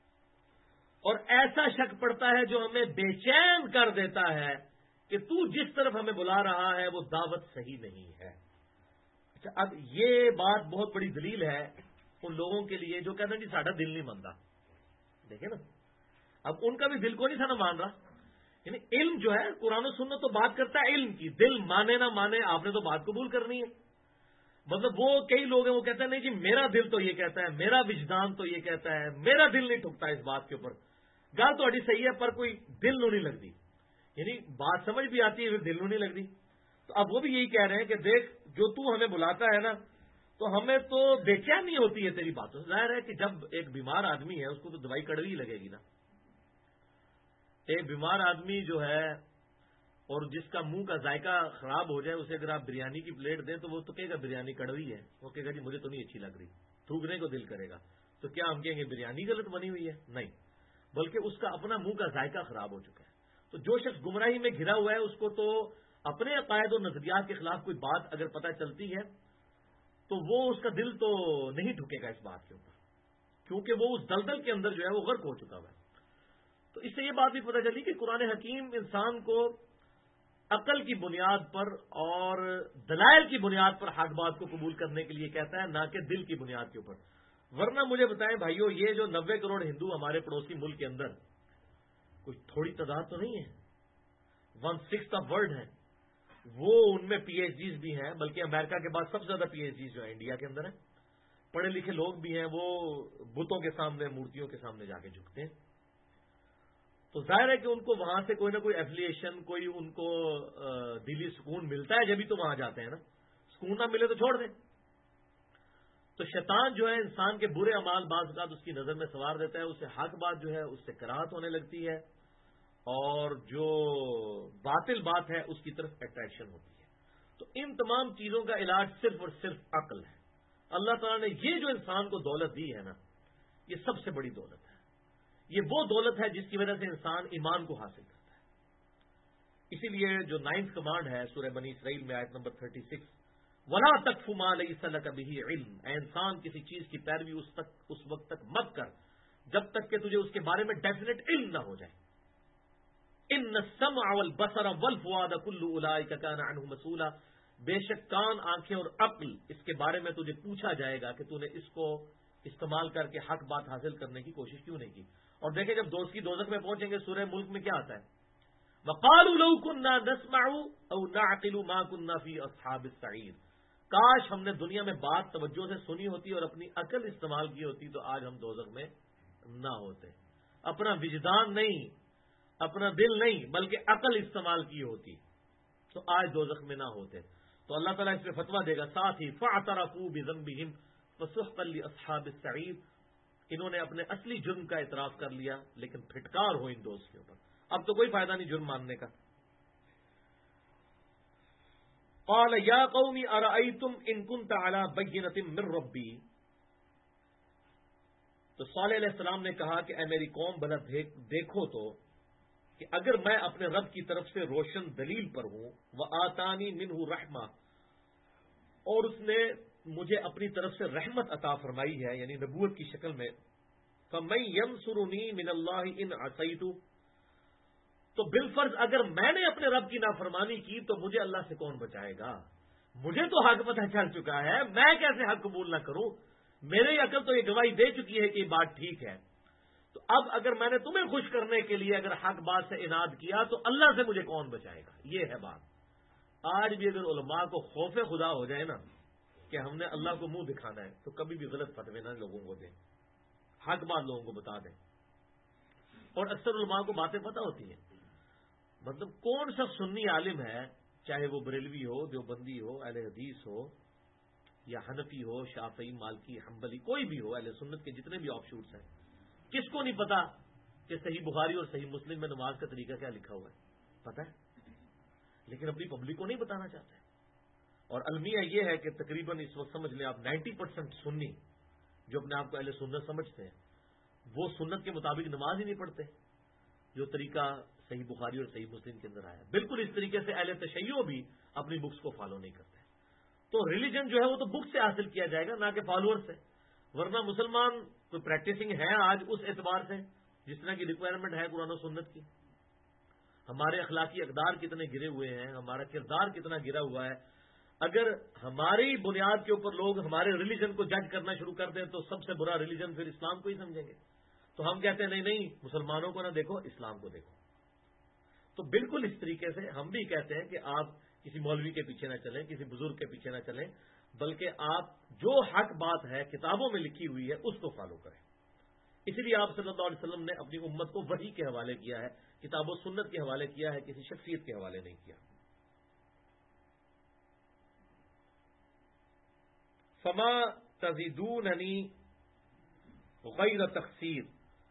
اور ایسا شک پڑتا ہے جو ہمیں بے چین کر دیتا ہے کہ تو جس طرف ہمیں بلا رہا ہے وہ دعوت صحیح نہیں ہے. اچھا، اب یہ بات بہت بڑی دلیل ہے ان لوگوں کے لیے جو کہتے ہیں جی ساڈا دل نہیں مانتا. دیکھیں نا، اب ان کا بھی دل کو نہیں تھا نہ مان رہا. یعنی علم جو ہے قرآن و سنت تو بات کرتا ہے علم کی، دل مانے نہ مانے آپ نے تو بات قبول کرنی ہے. مطلب وہ کئی لوگ ہیں وہ کہتے ہیں نہیں جی میرا دل تو یہ کہتا ہے، میرا وجدان تو یہ کہتا ہے، میرا دل نہیں ٹھکتا اس بات کے اوپر. گل تو صحیح ہے پر کوئی دل نو نہیں لگتی. یعنی بات سمجھ بھی آتی ہے پھر دل نو نہیں لگتی. تو اب وہ بھی یہی کہہ رہے ہیں کہ دیکھ جو تو ہمیں بلاتا ہے نا تو ہمیں تو بے چینی ہوتی ہے تیری باتوں سے. ظاہر ہے کہ جب ایک بیمار آدمی ہے اس کو تو دوائی کڑوی ہی لگے گی نا. ایک بیمار آدمی جو ہے اور جس کا منہ کا ذائقہ خراب ہو جائے اسے اگر آپ بریانی کی پلیٹ دیں تو وہ تو کہے گا بریانی کڑوی ہے، وہ کہے گا جی مجھے تو نہیں اچھی لگ رہی، تھوکنے کو دل کرے گا. تو کیا ہم کہیں گے بریانی غلط بنی ہوئی ہے؟ نہیں، بلکہ اس کا اپنا منہ کا ذائقہ خراب ہو چکا ہے. تو جو شخص گمراہی میں گھرا ہوا ہے اس کو تو اپنے عقائد و نظریات کے خلاف کوئی بات اگر پتہ چلتی ہے تو وہ اس کا دل تو نہیں ٹھکے گا اس بات کے اوپر، کیونکہ وہ اس دلدل کے اندر جو ہے وہ غرق ہو چکا ہوا ہے. تو اس سے یہ بات بھی پتہ چلی کہ قرآن حکیم انسان کو عقل کی بنیاد پر اور دلائل کی بنیاد پر حق بات کو قبول کرنے کے لیے کہتا ہے، نہ کہ دل کی بنیاد کے اوپر. ورنہ مجھے بتائیں بھائیو، یہ جو 90 کروڑ ہندو ہمارے پڑوسی ملک کے اندر کوئی تھوڑی تعداد تو نہیں ہے، 1/6 آف ورلڈ ہے. وہ ان میں پی ایچ ڈیز بھی ہیں، بلکہ امریکہ کے بعد سب سے زیادہ پی ایچ ڈیز جو ہیں انڈیا کے اندر ہیں. پڑھے لکھے لوگ بھی ہیں، وہ بتوں کے سامنے مورتیوں کے سامنے جا کے جھکتے ہیں. تو ظاہر ہے کہ ان کو وہاں سے کوئی نہ کوئی ایفیلیشن، کوئی ان کو دلی سکون ملتا ہے جبھی تو وہاں جاتے ہیں نا. سکون نہ ملے تو چھوڑ دیں. تو شیطان جو ہے انسان کے برے اعمال بعض اوقات اس کی نظر میں سوار دیتا ہے، اسے حق بات جو ہے اس سے کراہت ہونے لگتی ہے اور جو باطل بات ہے اس کی طرف اٹریکشن ہوتی ہے. تو ان تمام چیزوں کا علاج صرف اور صرف عقل ہے. اللہ تعالیٰ نے یہ جو انسان کو دولت دی ہے نا، یہ سب سے بڑی دولت ہے. یہ وہ دولت ہے جس کی وجہ سے انسان ایمان کو حاصل کرتا ہے. اسی لیے جو 9th کمانڈ ہے سورہ بنی اسرائیل میں آیت نمبر 36، وَلَا تَقْفُ مَا لَيْسَ لَكَ بِهِ عِلْمٌ، اے انسان کسی چیز کی پیروی اس وقت تک مت کر جب تک کہ تجھے اس کے بارے میں ڈیفینیٹ علم نہ ہو جائے. ان السمع والبصر والفؤاد كل اولئک کان عنہ مسئولا، بے شک کان، آنکھیں اور عقل، اس کے بارے میں تجھے پوچھا جائے گا کہ تو نے اس کو استعمال کر کے حق بات حاصل کرنے کی کوشش کیوں نہیں کی۔ اور دیکھیں جب دوست کی دوزخ میں پہنچیں گے، سورہ ملک میں کیا آتا ہے، وقالوا لو كنا نسمع او نعقل ما كنا في اصحاب السعیر، کاش ہم نے دنیا میں بات توجہ سے سنی ہوتی اور اپنی عقل استعمال کی ہوتی تو آج ہم دوزخ میں نہ ہوتے۔ اپنا وجدان نہیں، اپنا دل نہیں، بلکہ عقل استعمال کی ہوتی تو آج دوزخ میں نہ ہوتے۔ تو اللہ تعالیٰ اس پہ فتویٰ دے گا، ساتھ ہی فاعترفوا بذنبہم فسحقا لاصحاب السعیر، انہوں نے اپنے اصلی جرم کا اعتراف کر لیا، لیکن پھٹکار ہو ان دوستوں پر، اب تو کوئی فائدہ نہیں جرم ماننے کا۔ قال یا قوم ارأیتم ان کنت علی بینۃ من ربی، تو صالح علیہ السلام نے کہا کہ اے میری قوم بھلا دیکھو تو کہ اگر میں اپنے رب کی طرف سے روشن دلیل پر ہوں، وآتانی منہ رحمہ، اور اس نے مجھے اپنی طرف سے رحمت عطا فرمائی ہے یعنی نبوت کی شکل میں، فمن ینصرنی من اللہ ان عصیت، تو بالفرض اگر میں نے اپنے رب کی نافرمانی کی تو مجھے اللہ سے کون بچائے گا؟ مجھے تو حق پتہ چل چکا ہے، میں کیسے حق قبول نہ کروں؟ میری عقل تو یہ گواہی دے چکی ہے کہ یہ بات ٹھیک ہے، تو اب اگر میں نے تمہیں خوش کرنے کے لیے اگر حق بات سے اناد کیا تو اللہ سے مجھے کون بچائے گا؟ یہ ہے بات۔ آج بھی اگر علماء کو خوف خدا ہو جائے نا کہ ہم نے اللہ کو منہ دکھانا ہے تو کبھی بھی غلط فتوے نہ لوگوں کو دیں، حق بات لوگوں کو بتا دیں۔ اور اکثر علماء کو باتیں پتہ ہوتی ہیں، مطلب کون سا سنی عالم ہے، چاہے وہ بریلوی ہو، دیوبندی ہو، اہل حدیث ہو، یا حنفی ہو، شافعی، مالکی، حنبلی، کوئی بھی ہو، اہل سنت کے جتنے بھی آف شوٹس ہیں، کس کو نہیں پتا کہ صحیح بخاری اور صحیح مسلم میں نماز کا طریقہ کیا لکھا ہوا ہے؟ پتا ہے، لیکن اپنی پبلک کو نہیں بتانا چاہتے۔ اور المیہ یہ ہے کہ تقریباً اس وقت سمجھ لیں آپ 90% سنی جو اپنے آپ کو اہل سنت سمجھتے ہیں وہ سنت کے مطابق نماز ہی نہیں پڑھتے، جو طریقہ صحیح بخاری اور صحیح مسلم کے اندر آیا۔ بالکل اس طریقے سے اہل تشیع بھی اپنی بکس کو فالو نہیں کرتے۔ تو ریلیجن جو ہے وہ تو بک سے حاصل کیا جائے گا، نہ کہ فالوور سے، ورنہ مسلمان کوئی پریکٹسنگ ہے آج اس اعتبار سے جس طرح کی ریکوائرمنٹ ہے قرآن و سنت کی؟ ہمارے اخلاقی اقدار کتنے گرے ہوئے ہیں، ہمارا کردار کتنا گرا ہوا ہے۔ اگر ہماری بنیاد کے اوپر لوگ ہمارے ریلیجن کو جج کرنا شروع کر دیں تو سب سے برا ریلیجن پھر اسلام کو ہی سمجھیں گے۔ تو ہم کہتے ہیں نہیں نہیں، مسلمانوں کو نہ دیکھو، اسلام کو دیکھو۔ تو بالکل اس طریقے سے ہم بھی کہتے ہیں کہ آپ کسی مولوی کے پیچھے نہ چلیں، کسی بزرگ کے پیچھے نہ چلیں، بلکہ آپ جو حق بات ہے کتابوں میں لکھی ہوئی ہے اس کو فالو کریں۔ اسی لیے آپ صلی اللہ علیہ وسلم نے اپنی امت کو وحی کے حوالے کیا ہے، کتاب و سنت کے حوالے کیا ہے، کسی شخصیت کے حوالے نہیں کیا۔ فما تزیدوننی غیر تقصیر،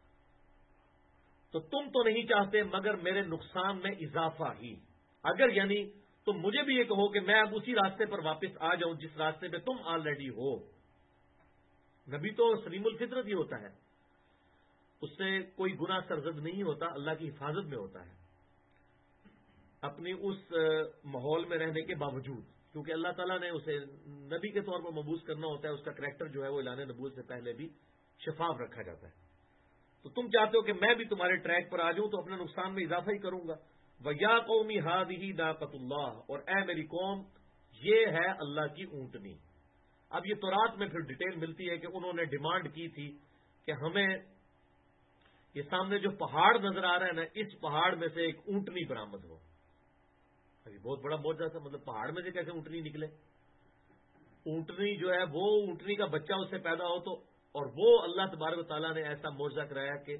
تو تم تو نہیں چاہتے مگر میرے نقصان میں اضافہ ہی۔ اگر یعنی تم مجھے بھی یہ کہو کہ میں اب اسی راستے پر واپس آ جاؤں جس راستے پہ تم آلریڈی ہو۔ نبی تو سلیم الفطرت ہی ہوتا ہے، اس سے کوئی گناہ سرزد نہیں ہوتا، اللہ کی حفاظت میں ہوتا ہے اپنی اس ماحول میں رہنے کے باوجود، کیونکہ اللہ تعالیٰ نے اسے نبی کے طور پر مبعوث کرنا ہوتا ہے، اس کا کریکٹر جو ہے وہ اعلان نبوت سے پہلے بھی شفاف رکھا جاتا ہے۔ تو تم چاہتے ہو کہ میں بھی تمہارے ٹریک پر آ جاؤں تو اپنے نقصان میں اضافہ ہی کروں گا۔ وَيَا قَوْمِ هَٰذِهِ نَاقَةُ اللَّهِ، اور اے میری قوم یہ ہے اللہ کی اونٹنی۔ اب یہ تورات میں پھر ڈیٹیل ملتی ہے کہ انہوں نے ڈیمانڈ کی تھی کہ ہمیں یہ سامنے جو پہاڑ نظر آ رہا ہے نا، اس پہاڑ میں سے ایک اونٹنی برآمد ہو۔ ابھی بہت بڑا معجزہ تھا، مطلب پہاڑ میں سے کیسے اونٹنی نکلے؟ اونٹنی جو ہے وہ اونٹنی کا بچہ اس سے پیدا ہو تو، اور وہ اللہ تبارک و تعالیٰ نے ایسا معجزہ کرایا کہ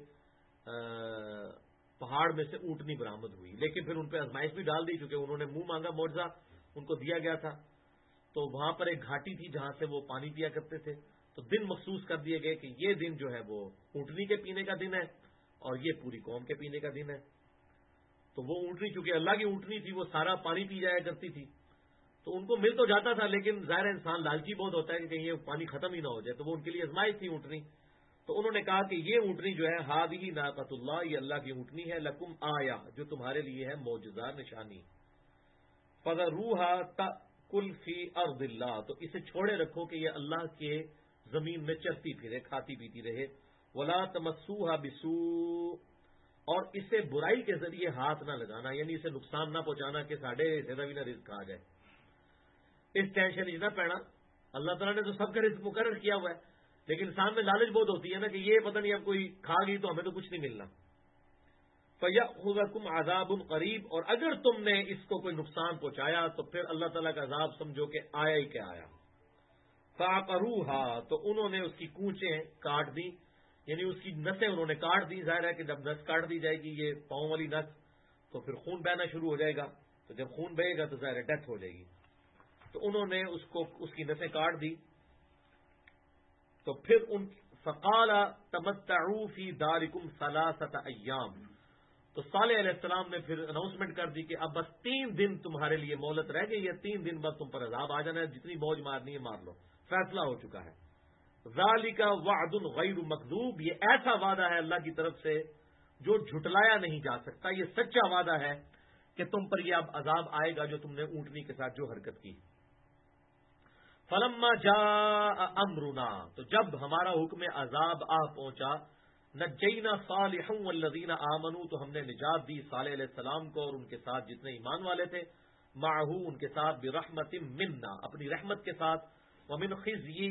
پہاڑ میں سے اونٹنی برآمد ہوئی، لیکن پھر ان پہ آزمائش بھی ڈال دی چونکہ انہوں نے منہ مانگا، معجزہ ان کو دیا گیا تھا۔ تو وہاں پر ایک گھاٹی تھی جہاں سے وہ پانی پیا کرتے تھے، تو دن مخصوص کر دیے گئے کہ یہ دن جو ہے وہ اونٹنی کے پینے کا دن ہے اور یہ پوری قوم کے پینے کا دن ہے۔ تو وہ اونٹنی چونکہ اللہ کی اونٹنی تھی وہ سارا پانی پی جایا کرتی تھی، تو ان کو مل تو جاتا تھا، لیکن ظاہر انسان لالچی بہت ہوتا ہے کہ کہیں یہ پانی ختم ہی نہ ہو جائے، تو وہ ان کے لیے آزمائش تھی اونٹنی۔ تو انہوں نے کہا کہ یہ اونٹنی جو ہے ہذہ ناقۃ اللہ، یہ اللہ کی اونٹنی ہے، لکم آیا، جو تمہارے لیے ہے معجزہ نشانی، فذروھا تأکل فی ارض اللہ، تو اسے چھوڑے رکھو کہ یہ اللہ کے زمین میں چرتی پھرے، کھاتی پیتی رہے، ولا تمسوھا بسوء، اور اسے برائی کے ذریعے ہاتھ نہ لگانا، یعنی اسے نقصان نہ پہنچانا کہ ساڈے حصے کا بھی نہ رزق آ جائے، اس ٹینشن ہی نہ پینا۔ اللہ تعالیٰ نے تو سب کا رزق مقرر کیا ہوا ہے، لیکن انسان میں لالچ بہت ہوتی ہے نا کہ یہ پتہ نہیں اب کوئی کھا گئی تو ہمیں تو کچھ نہیں ملنا۔ فَيَأْخُذَكُمْ عَذَابٌ قَرِيبٌ، اور اگر تم نے اس کو کوئی نقصان پہنچایا تو پھر اللہ تعالیٰ کا عذاب سمجھو کہ آیا ہی کہ آیا۔ فَعَقَرُوهَا، تو انہوں نے اس کی کونچیں کاٹ دی، یعنی اس کی نسیں انہوں نے کاٹ دی۔ ظاہر ہے کہ جب نس کاٹ دی جائے گی، یہ پاؤں والی نس، تو پھر خون بہنا شروع ہو جائے گا، تو جب خون بہے گا تو ظاہر ہے ڈیتھ ہو جائے گی۔ تو انہوں نے اس کی نسیں کاٹ دی، تو پھر فقال تمتعوا فی دارکم ثلاثۃ ایام، تو صالح علیہ السلام نے پھر اناؤنسمنٹ کر دی کہ اب بس 3 دن تمہارے لیے مہلت رہ گئی ہے، 3 دن بعد تم پر عذاب آ جانا ہے، جتنی موج مارنی ہے مار لو، فیصلہ ہو چکا ہے۔ ذالک وعد غیر مکذوب، یہ ایسا وعدہ ہے اللہ کی طرف سے جو جھٹلایا نہیں جا سکتا، یہ سچا وعدہ ہے کہ تم پر یہ اب عذاب آئے گا جو تم نے اونٹنی کے ساتھ جو حرکت کی۔ فلما جاء امرنا، تو جب ہمارا حکم عذاب آ پہنچا، نجینا صالحا والذین آمنوا، تو ہم نے نجات دی صالح علیہ السلام کو اور ان کے ساتھ جتنے ایمان والے تھے، معہ ان کے ساتھ، برحمت منا اپنی رحمت کے ساتھ، ومن خزی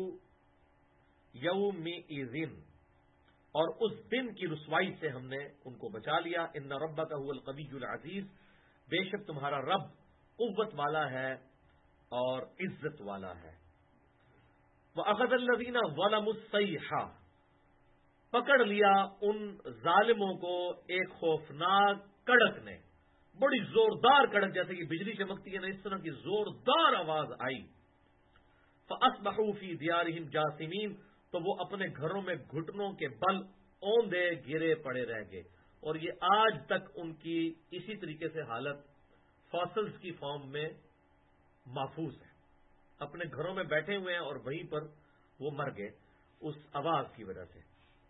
یومئذ، اور اس دن کی رسوائی سے ہم نے ان کو بچا لیا۔ ان ربک هو القوی العزیز، بے شک تمہارا رب قوت والا ہے اور عزت والا ہے۔ وَأَخَذَ الَّذِينَ ظَلَمُوا الصَّيْحَةُ، پکڑ لیا ان ظالموں کو ایک خوفناک کڑک نے، بڑی زوردار کڑک، جیسے کہ بجلی چمکتی ہے نا، اس طرح کی زوردار آواز آئی۔ فَأَصْبَحُوا فِي دِيَارِهِمْ جَاثِمِينَ، تو وہ اپنے گھروں میں گھٹنوں کے بل اوندے گرے پڑے رہ گئے، اور یہ آج تک ان کی اسی طریقے سے حالت فاسلز کی فارم میں محفوظ ہے، اپنے گھروں میں بیٹھے ہوئے ہیں اور وہیں پر وہ مر گئے اس آواز کی وجہ سے۔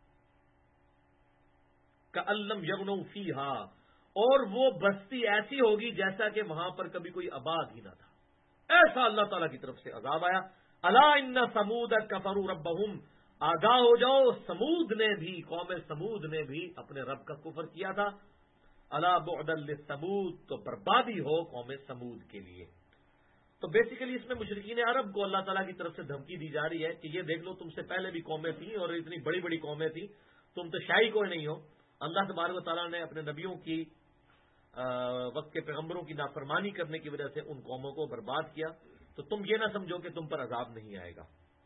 کَأَلَّمْ يَغْنَوْا فِيهَا، اور وہ بستی ایسی ہوگی جیسا کہ وہاں پر کبھی کوئی آباد ہی نہ تھا، ایسا اللہ تعالیٰ کی طرف سے عذاب آیا۔ الا ان ثمود کفروا ربهم، آگاہ ہو جاؤ، سمود نے بھی، قوم سمود نے بھی اپنے رب کا کفر کیا تھا۔ الا بعدا للثمود، تو بربادی ہو قوم سمود کے لیے۔ تو بیسیکلی اس میں مشرکین عرب کو اللہ تعالیٰ کی طرف سے دھمکی دی جا رہی ہے کہ یہ دیکھ لو، تم سے پہلے بھی قومیں تھیں اور اتنی بڑی بڑی قومیں تھیں، تم تو شاہی کوئی نہیں ہو۔ اللہ تبارک و تعالیٰ نے اپنے نبیوں کی وقت کے پیغمبروں کی نافرمانی کرنے کی وجہ سے ان قوموں کو برباد کیا، تو تم یہ نہ سمجھو کہ تم پر عذاب نہیں آئے گا۔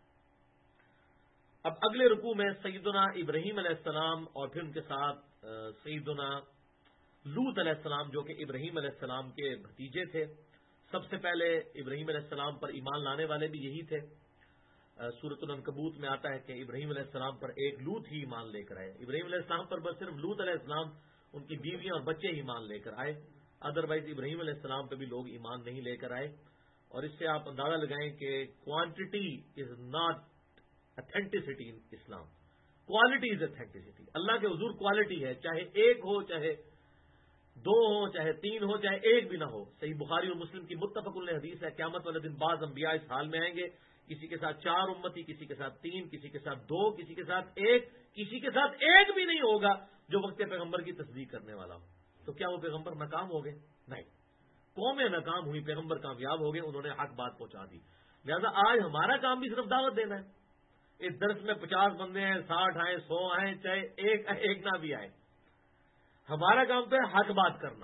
اب اگلے رکوع میں سیدنا ابراہیم علیہ السلام اور پھر ان کے ساتھ سیدنا لوط علیہ السلام، جو کہ ابراہیم علیہ السلام کے بھتیجے تھے، سب سے پہلے ابراہیم علیہ السلام پر ایمان لانے والے بھی یہی تھے۔ سورۃ العنکبوت میں آتا ہے کہ ابراہیم علیہ السلام پر ایک لوط ہی ایمان لے کر آئے، ابراہیم علیہ السلام پر بس صرف لوط علیہ السلام، ان کی بیویاں اور بچے ہی ایمان لے کر آئے، ادروائز ابراہیم علیہ السلام پہ بھی لوگ ایمان نہیں لے کر آئے۔ اور اس سے آپ اندازہ لگائیں کہ quantity is not authenticity in Islam, quality is authenticity. اللہ کے حضور کوالٹی ہے، چاہے ایک ہو، چاہے 2 ہو، چاہے 3 ہو، چاہے ایک بھی نہ ہو۔ صحیح بخاری اور مسلم کی متفق علیہ حدیث ہے، قیامت والے دن بعض انبیاء اس حال میں آئیں گے، کسی کے ساتھ 4 امتی، کسی کے ساتھ 3، کسی کے ساتھ 2، کسی کے ساتھ 1، کسی کے ساتھ ایک بھی نہیں ہوگا جو وقت پیغمبر کی تصدیق کرنے والا ہو۔ تو کیا وہ پیغمبر ناکام ہو گئے؟ نہیں، قومیں ناکام ہوئی، پیغمبر کامیاب ہو گئے، انہوں نے حق بات پہنچا دی۔ لہذا آج ہمارا کام بھی صرف دعوت دینا ہے۔ اس درس میں 50 بندے ہیں، 60 آئیں، 100 آئیں، چاہے ایک نہ بھی آئے، ہمارا کام تو ہے حق بات کرنا۔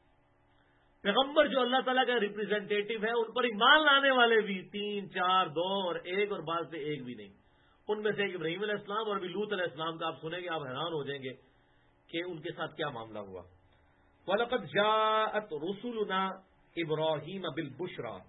پیغمبر جو اللہ تعالیٰ کا ریپرزینٹیٹو ہے، ان پر ایمان لانے والے بھی 3، 4، 2 اور 1، اور بعض سے ایک بھی نہیں۔ ان میں سے ایک ابراہیم علیہ السلام اور بھی لوط علیہ السلام کا آپ سنیں گے، آپ حیران ہو جائیں گے کہ ان کے ساتھ کیا معاملہ ہوا۔ وَلَقَدْ جَاءَتْ رُسُلُنَا إِبْرَاهِيمَ بِالْبُشْرَى،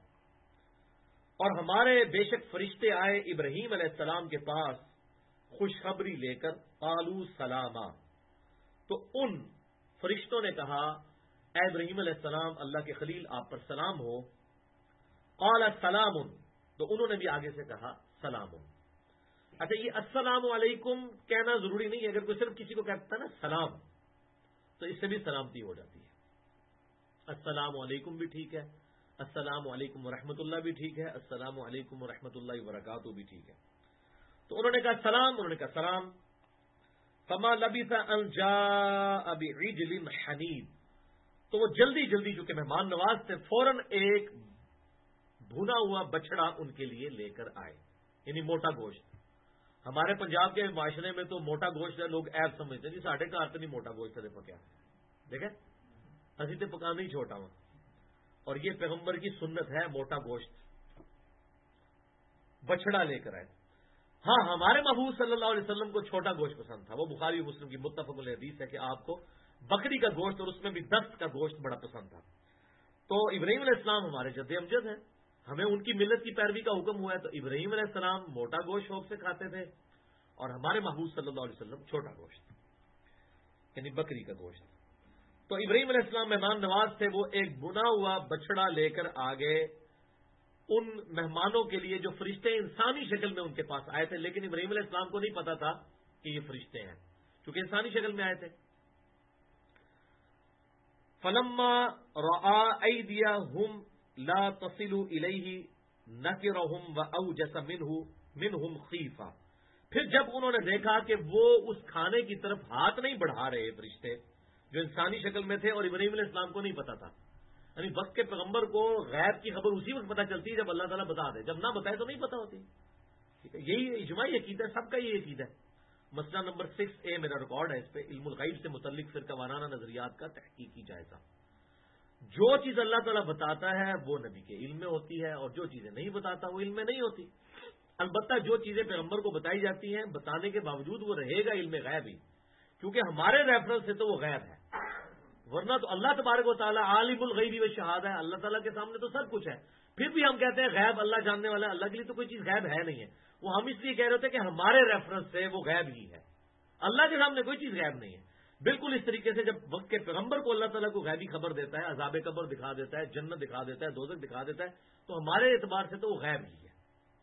اور ہمارے بے شک فرشتے آئے ابراہیم علیہ السلام کے پاس خوشخبری لے کر، قالوا سلاما، تو ان فرشتوں نے کہا اے ابراہیم علیہ السلام، اللہ کے خلیل آپ پر سلام ہو۔ قال سلام، تو انہوں نے بھی آگے سے کہا سلام۔ اچھا، یہ السلام علیکم کہنا ضروری نہیں ہے، اگر کوئی صرف کسی کو کہتا ہے نا سلام، تو اس سے بھی سلامتی ہو جاتی ہے۔ السلام علیکم بھی ٹھیک ہے، السلام علیکم ورحمۃ اللہ بھی ٹھیک ہے، السلام علیکم ورحمۃ اللہ وبرکاتہ بھی ٹھیک ہے۔ تو انہوں نے کہا سلام، انہوں نے کہا سلام۔ فما لبث ان جاء بعجل حنید، تو وہ جلدی جلدی چونکہ مہمان نواز تھے فوراً ایک بھونا ہوا بچڑا ان کے لیے لے کر آئے، یعنی موٹا گوشت۔ ہمارے پنجاب کے معاشرے میں تو موٹا گوشت ہے لوگ عیب سمجھتے ہیں، جی ساڈے گھر تو نہیں موٹا گوشت ہے پکیا، دیکھیں اسی تو پکانا ہی چھوٹا ہوا، اور یہ پیغمبر کی سنت ہے موٹا گوشت بچڑا لے کر آئے۔ ہاں ہمارے محبوب صلی اللہ علیہ وسلم کو چھوٹا گوشت پسند تھا، وہ بخاری و مسلم کی متفق علیہ حدیث ہے کہ آپ کو بکری کا گوشت اور اس میں بھی دست کا گوشت بڑا پسند تھا۔ تو ابراہیم علیہ السلام ہمارے جد امجد ہیں، ہمیں ان کی ملت کی پیروی کا حکم ہوا ہے، تو ابراہیم علیہ السلام موٹا گوشت شوق سے کھاتے تھے اور ہمارے محبوب صلی اللہ علیہ وسلم چھوٹا گوشت یعنی بکری کا گوشت۔ تو ابراہیم علیہ السلام مہمان نواز تھے، وہ ایک بنا ہوا بچڑا لے کر آگے ان مہمانوں کے لیے جو فرشتے انسانی شکل میں ان کے پاس آئے تھے، لیکن ابراہیم علیہ السلام کو نہیں پتا تھا کہ یہ فرشتے ہیں کیونکہ انسانی شکل میں آئے تھے۔ فلما رأى أيديهم لا تصل إليه نكرهم وأوجس منهم خيفة، پھر جب انہوں نے دیکھا کہ وہ اس کھانے کی طرف ہاتھ نہیں بڑھا رہے فرشتے جو انسانی شکل میں تھے، اور ابراہیم علیہ السلام کو نہیں پتا تھا، یعنی وقت کے پیغمبر کو غیب کی خبر اسی وقت پتہ چلتی ہے جب اللہ تعالیٰ بتا دے، جب نہ بتائے تو نہیں پتا ہوتی۔ ٹھیک ہے، یہی اجماعی عقیدہ ہے، سب کا یہ عقیدہ ہے۔ مسئلہ نمبر 6A میرا ریکارڈ ہے، اس پہ علم الغیب سے متعلق فرقہ وارانہ نظریات کا تحقیقی جائزہ۔ جو چیز اللہ تعالیٰ بتاتا ہے وہ نبی کے علم میں ہوتی ہے، اور جو چیزیں نہیں بتاتا وہ علم میں نہیں ہوتی۔ البتہ جو چیزیں پیغمبر کو بتائی جاتی ہیں بتانے کے باوجود وہ رہے گا علم غیب ہی، کیونکہ ہمارے ریفرنس سے تو وہ غیب ہے، ورنہ تو اللہ تبارک و تعالیٰ عالم الغیب و شہادہ ہے، اللہ تعالیٰ کے سامنے تو سب کچھ ہے۔ پھر بھی ہم کہتے ہیں غیب اللہ جاننے والا ہے، اللہ کے لیے تو کوئی چیز غیب ہے نہیں ہے، وہ ہم اس لیے کہہ رہے ہوتے ہیں کہ ہمارے ریفرنس سے وہ غیب ہی ہے، اللہ کے سامنے کوئی چیز غیب نہیں ہے۔ بالکل اس طریقے سے جب وقت کے پیغمبر کو اللہ تعالیٰ کو غیبی خبر دیتا ہے، عذاب قبر دکھا دیتا ہے، جنت دکھا دیتا ہے، دوزخ دکھا دیتا ہے، تو ہمارے اعتبار سے تو وہ غیب ہی ہے۔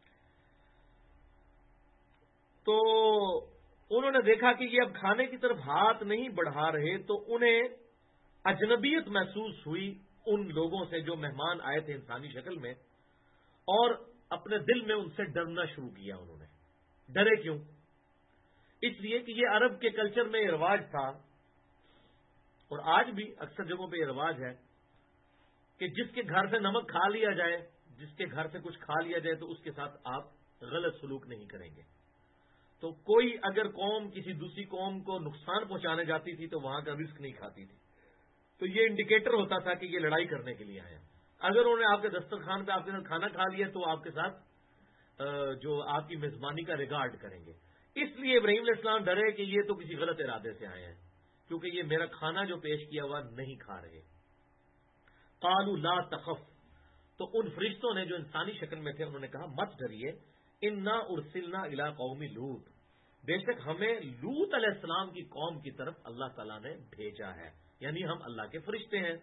تو انہوں نے دیکھا کہ یہ اب کھانے کی طرف ہاتھ نہیں بڑھا رہے، تو انہیں اجنبیت محسوس ہوئی ان لوگوں سے جو مہمان آئے تھے انسانی شکل میں، اور اپنے دل میں ان سے ڈرنا شروع کیا۔ انہوں نے ڈرے کیوں؟ اس لیے کہ یہ عرب کے کلچر میں یہ رواج تھا، اور آج بھی اکثر جگہوں پہ یہ رواج ہے کہ جس کے گھر سے نمک کھا لیا جائے، جس کے گھر سے کچھ کھا لیا جائے تو اس کے ساتھ آپ غلط سلوک نہیں کریں گے۔ تو کوئی اگر قوم کسی دوسری قوم کو نقصان پہنچانے جاتی تھی تو وہاں کا رزق نہیں کھاتی تھی، تو یہ انڈیکیٹر ہوتا تھا کہ یہ لڑائی کرنے کے لیے آئے ہیں۔ اگر انہوں نے آپ کے دسترخوان پہ آپ کے ساتھ کھانا کھا لیا تو آپ کے ساتھ جو آپ کی میزبانی کا ریگارڈ کریں گے۔ اس لیے ابراہیم علیہ السلام ڈرے کہ یہ تو کسی غلط ارادے سے آئے ہیں، کیونکہ یہ میرا کھانا جو پیش کیا ہوا نہیں کھا رہے۔ قالوا لا تخف، تو ان فرشتوں نے جو انسانی شکل میں تھے انہوں نے کہا مت ڈریے، انا ارسلنا الی قوم لوط، بے شک ہمیں لوط علیہ السلام کی قوم کی طرف اللہ تعالیٰ نے بھیجا ہے، یعنی ہم اللہ کے فرشتے ہیں۔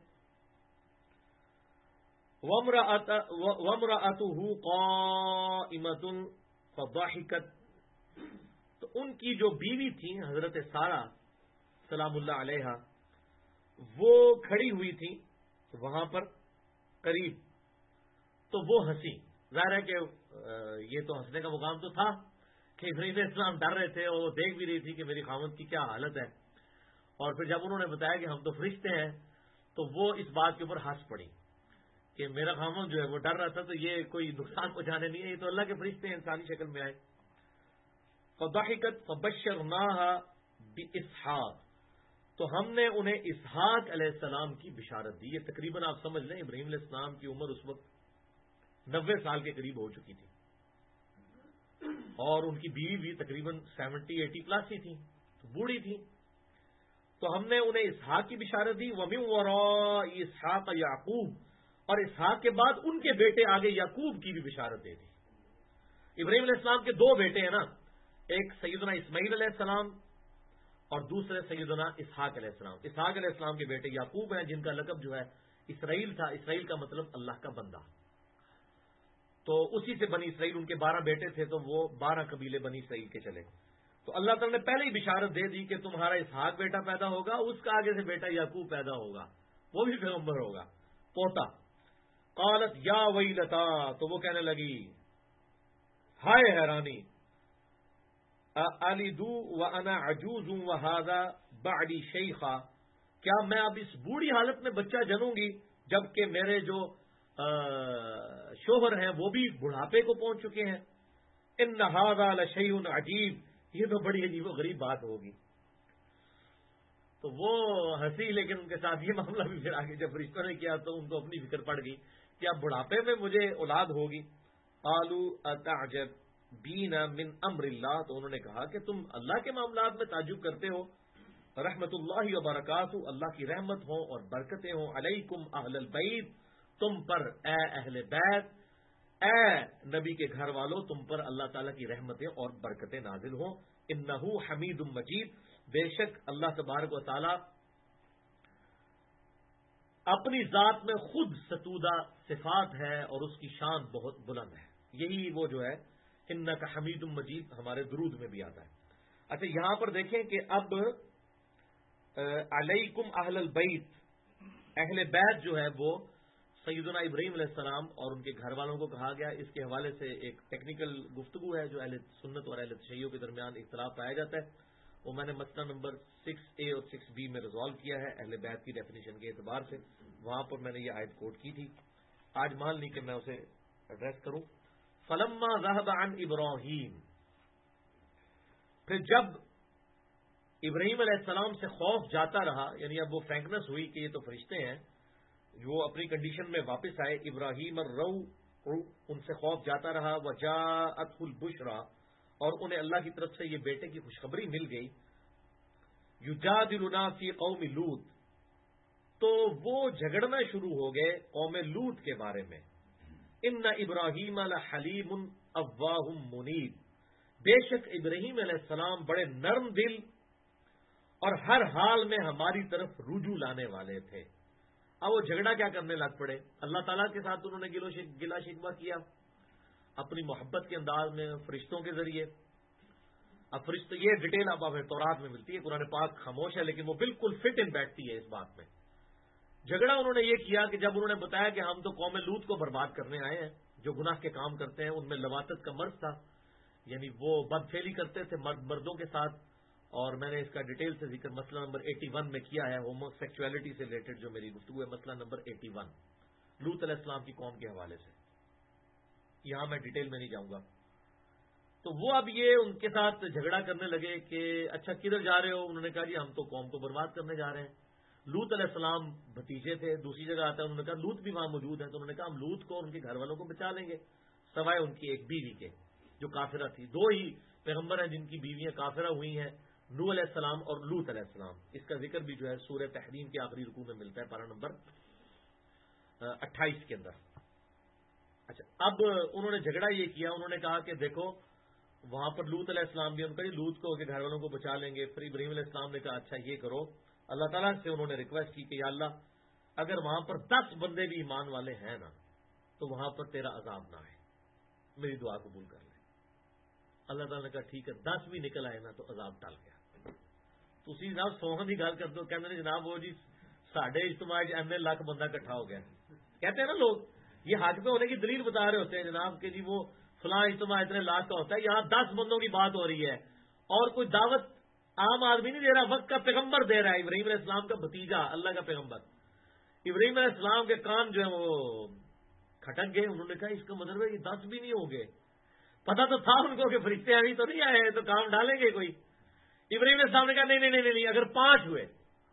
وامرأته قائمۃ فضحکت، تو ان کی جو بیوی تھی حضرت سارہ سلام اللہ علیہا، وہ کھڑی ہوئی تھی وہاں پر قریب، تو وہ ہنسی۔ ظاہر ہے کہ یہ تو ہنسنے کا مقام تو تھا کہ ابراہیم علیہ السلام ڈر رہے تھے، اور وہ دیکھ بھی رہی تھی کہ میری خاوند کی کیا حالت ہے، اور پھر جب انہوں نے بتایا کہ ہم تو فرشتے ہیں تو وہ اس بات کے اوپر ہنس پڑی کہ میرا خاوند جو ہے وہ ڈر رہا تھا، تو یہ کوئی نقصان پہنچانے نہیں ہے، یہ تو اللہ کے فرشتے ہیں انسانی شکل میں آئے۔ فضحکت فبشرناها باسحاق، تو ہم نے انہیں اسحاق علیہ السلام کی بشارت دی۔ یہ تقریباً آپ سمجھ لیں ابراہیم علیہ السلام کی عمر اس وقت 90 سال کے قریب ہو چکی تھی، اور ان کی بیوی بھی تقریباً 70-80 پلس ہی تھی، تو بوڑھی تھی۔ تو ہم نے انہیں اسحاق کی بشارت دی، وَمِن وَرَاءِ اسحاق یعقوب، اور اسحاق کے بعد ان کے بیٹے آگے یعقوب کی بھی بشارت دے دی۔ ابراہیم علیہ السلام کے 2 بیٹے ہیں نا، ایک سیدنا اسماعیل علیہ السلام اور دوسرے سیدنا اسحاق علیہ السلام۔ اسحاق علیہ السلام کے بیٹے یعقوب ہیں، جن کا لقب جو ہے اسرائیل تھا، اسرائیل کا مطلب اللہ کا بندہ، تو اسی سے بنی اسرائیل، ان کے 12 بیٹے تھے تو وہ 12 قبیلے بنی اسرائیل کے چلے۔ تو اللہ تعالیٰ نے پہلے ہی بشارت دے دی کہ تمہارا اسحاق بیٹا پیدا ہوگا، اس کا آگے سے بیٹا یعقوب پیدا ہوگا، وہ بھی پیغمبر ہوگا، پوتا۔ قالت یا ویلتا، تو وہ کہنے لگی ہائے حیرانی، اَأَلِدُ وَأَنَا عَجُوزٌ وَهَذَا بَعْدِي شَيْخًا، کیا میں اب اس بوڑھی حالت میں بچہ جنوں گی جبکہ میرے جو شوہر ہیں وہ بھی بڑھاپے کو پہنچ چکے ہیں؟ ان هذا لشیء عجیب، یہ تو بڑی عجیب و غریب بات ہوگی۔ تو وہ ہنسی، لیکن ان کے ساتھ یہ معاملہ بھی پھر آگے جب فرشتوں نے کیا تو ان کو اپنی فکر پڑ گئی کہ اب بڑھاپے میں مجھے اولاد ہوگی۔ قالوا اتعجبین من امر اللہ، تو انہوں نے کہا کہ تم اللہ کے معاملات میں تعجب کرتے ہو۔ رحمت اللہ وبرکاتہ، اللہ کی رحمت ہوں اور برکتیں ہوں، علیکم اہل البیت، تم پر اے اہل بیت، اے نبی کے گھر والوں، تم پر اللہ تعالیٰ کی رحمتیں اور برکتیں نازل ہوں۔ انہ حمید مجید، بے شک اللہ تبارک و تعالیٰ اپنی ذات میں خود ستودہ صفات ہے اور اس کی شان بہت بلند ہے۔ یہی وہ جو ہے انک حمید مجید ہمارے درود میں بھی آتا ہے۔ اچھا، یہاں پر دیکھیں کہ اب علیکم اہل البیت، اہل بیت جو ہے وہ سیدنا ابراہیم علیہ السلام اور ان کے گھر والوں کو کہا گیا۔ اس کے حوالے سے ایک ٹیکنیکل گفتگو ہے جو اہل سنت اور اہل تشیع کے درمیان اختلاف پایا جاتا ہے، وہ میں نے مسئلہ نمبر 6A اور 6B میں ریزالو کیا ہے اہل بیت کی ڈیفینیشن کے اعتبار سے، وہاں پر میں نے یہ آیت کوٹ کی تھی۔ آج مان لی کہ میں اسے ایڈریس کروں۔ فلما ذهب عن ابراہیم، پھر جب ابراہیم علیہ السلام سے خوف جاتا رہا، یعنی اب وہ فرینکنس ہوئی کہ یہ تو فرشتے ہیں، وہ اپنی کنڈیشن میں واپس آئے، ابراہیم الرو، ان سے خوف جاتا رہا، وجاءته البشرا، اور انہیں اللہ کی طرف سے یہ بیٹے کی خوشخبری مل گئی، یجادلنا فی قوم لوط، تو وہ جھگڑنا شروع ہو گئے قوم لوط کے بارے میں۔ ان ابراہیم لحلیم اواہ منیب، بے شک ابراہیم علیہ السلام بڑے نرم دل اور ہر حال میں ہماری طرف رجوع لانے والے تھے۔ اب وہ جھگڑا کیا کرنے لگ پڑے؟ اللہ تعالیٰ کے ساتھ انہوں نے گلا شکوہ کیا اپنی محبت کے انداز میں فرشتوں کے ذریعے۔ اب فرشتے، یہ ڈیٹیل اب ہمیں تورات میں ملتی ہے، قرآن پاک خاموش ہے لیکن وہ بالکل فٹ ان بیٹھتی ہے اس بات میں۔ جھگڑا انہوں نے یہ کیا کہ جب انہوں نے بتایا کہ ہم تو قوم لوط کو برباد کرنے آئے ہیں، جو گناہ کے کام کرتے ہیں، ان میں لواطت کا مرض تھا، یعنی وہ بدفعلی کرتے تھے مردوں کے ساتھ، اور میں نے اس کا ڈیٹیل سے ذکر مسئلہ نمبر 81 میں کیا ہے، ہومو سیکچولیٹی سے ریلیٹڈ جو میری گفتگو ہے، مسئلہ نمبر 81 لوط علیہ السلام کی قوم کے حوالے سے، یہاں میں ڈیٹیل میں نہیں جاؤں گا۔ تو وہ اب یہ ان کے ساتھ جھگڑا کرنے لگے کہ اچھا کدھر جا رہے ہو؟ انہوں نے کہا جی ہم تو قوم کو برباد کرنے جا رہے ہیں۔ لوط علیہ السلام بھتیجے تھے، دوسری جگہ آتا ہے انہوں نے کہا لوط بھی وہاں موجود ہے، تو انہوں نے کہا ہم لوط کو اور ان کے گھر والوں کو بچا لیں گے سوائے ان کی ایک بیوی کے جو کافرہ تھی۔ دو ہی پیغمبر ہیں جن کی بیویاں کافرہ ہوئی ہیں، نوح علیہ السلام اور لوط علیہ السلام۔ اس کا ذکر بھی جو ہے سورہ تحریم کے آخری رکوع میں ملتا ہے، پارہ نمبر 28 کے اندر۔ اچھا، اب انہوں نے جھگڑا یہ کیا، انہوں نے کہا کہ دیکھو وہاں پر لوط علیہ السلام بھی، ان کا لوط کو کے گھر والوں کو بچا لیں گے۔ پھر ابراہیم علیہ السلام نے کہا اچھا یہ کرو، اللہ تعالیٰ سے انہوں نے ریکویسٹ کی کہ یا اللہ اگر وہاں پر 10 بندے بھی ایمان والے ہیں نا تو وہاں پر تیرا عذاب نہ آئے، میری دعا قبول کر لیں۔ اللہ تعالیٰ نے کہا ٹھیک ہے، 10 بھی نکل آئے نا تو عذاب ٹل گیا۔ تو اسی جناب سوہن کی گل کرتے ہو، کہتے ہیں جناب وہ جی ساڑھے اجتماع اینے لاکھ بندہ کٹھا ہو گیا، کہتے ہیں نا لوگ یہ حق پہ ہونے کی دلیل بتا رہے ہوتے ہیں جناب کہ جی وہ فلاں اجتماع اتنے لاکھ کا ہوتا ہے، یہاں 10 بندوں کی بات ہو رہی ہے اور کوئی دعوت عام آدمی نہیں دے رہا، وقت کا پیغمبر دے رہا ہے، ابراہیم علیہ السلام کا بھتیجا، اللہ کا پیغمبر۔ ابراہیم علیہ السلام کے کان جو ہے وہ کھٹک گئے، انہوں نے کہا اس کا مطلب ہے یہ 10 بھی نہیں ہو گئے، پتا تو تھا ان کو کہ فرشتے ابھی تو نہیں آئے تو کام ڈالیں گے کوئی۔ ابراہیم علیہ السلام نے کہا نہیں، اگر 5 ہوئے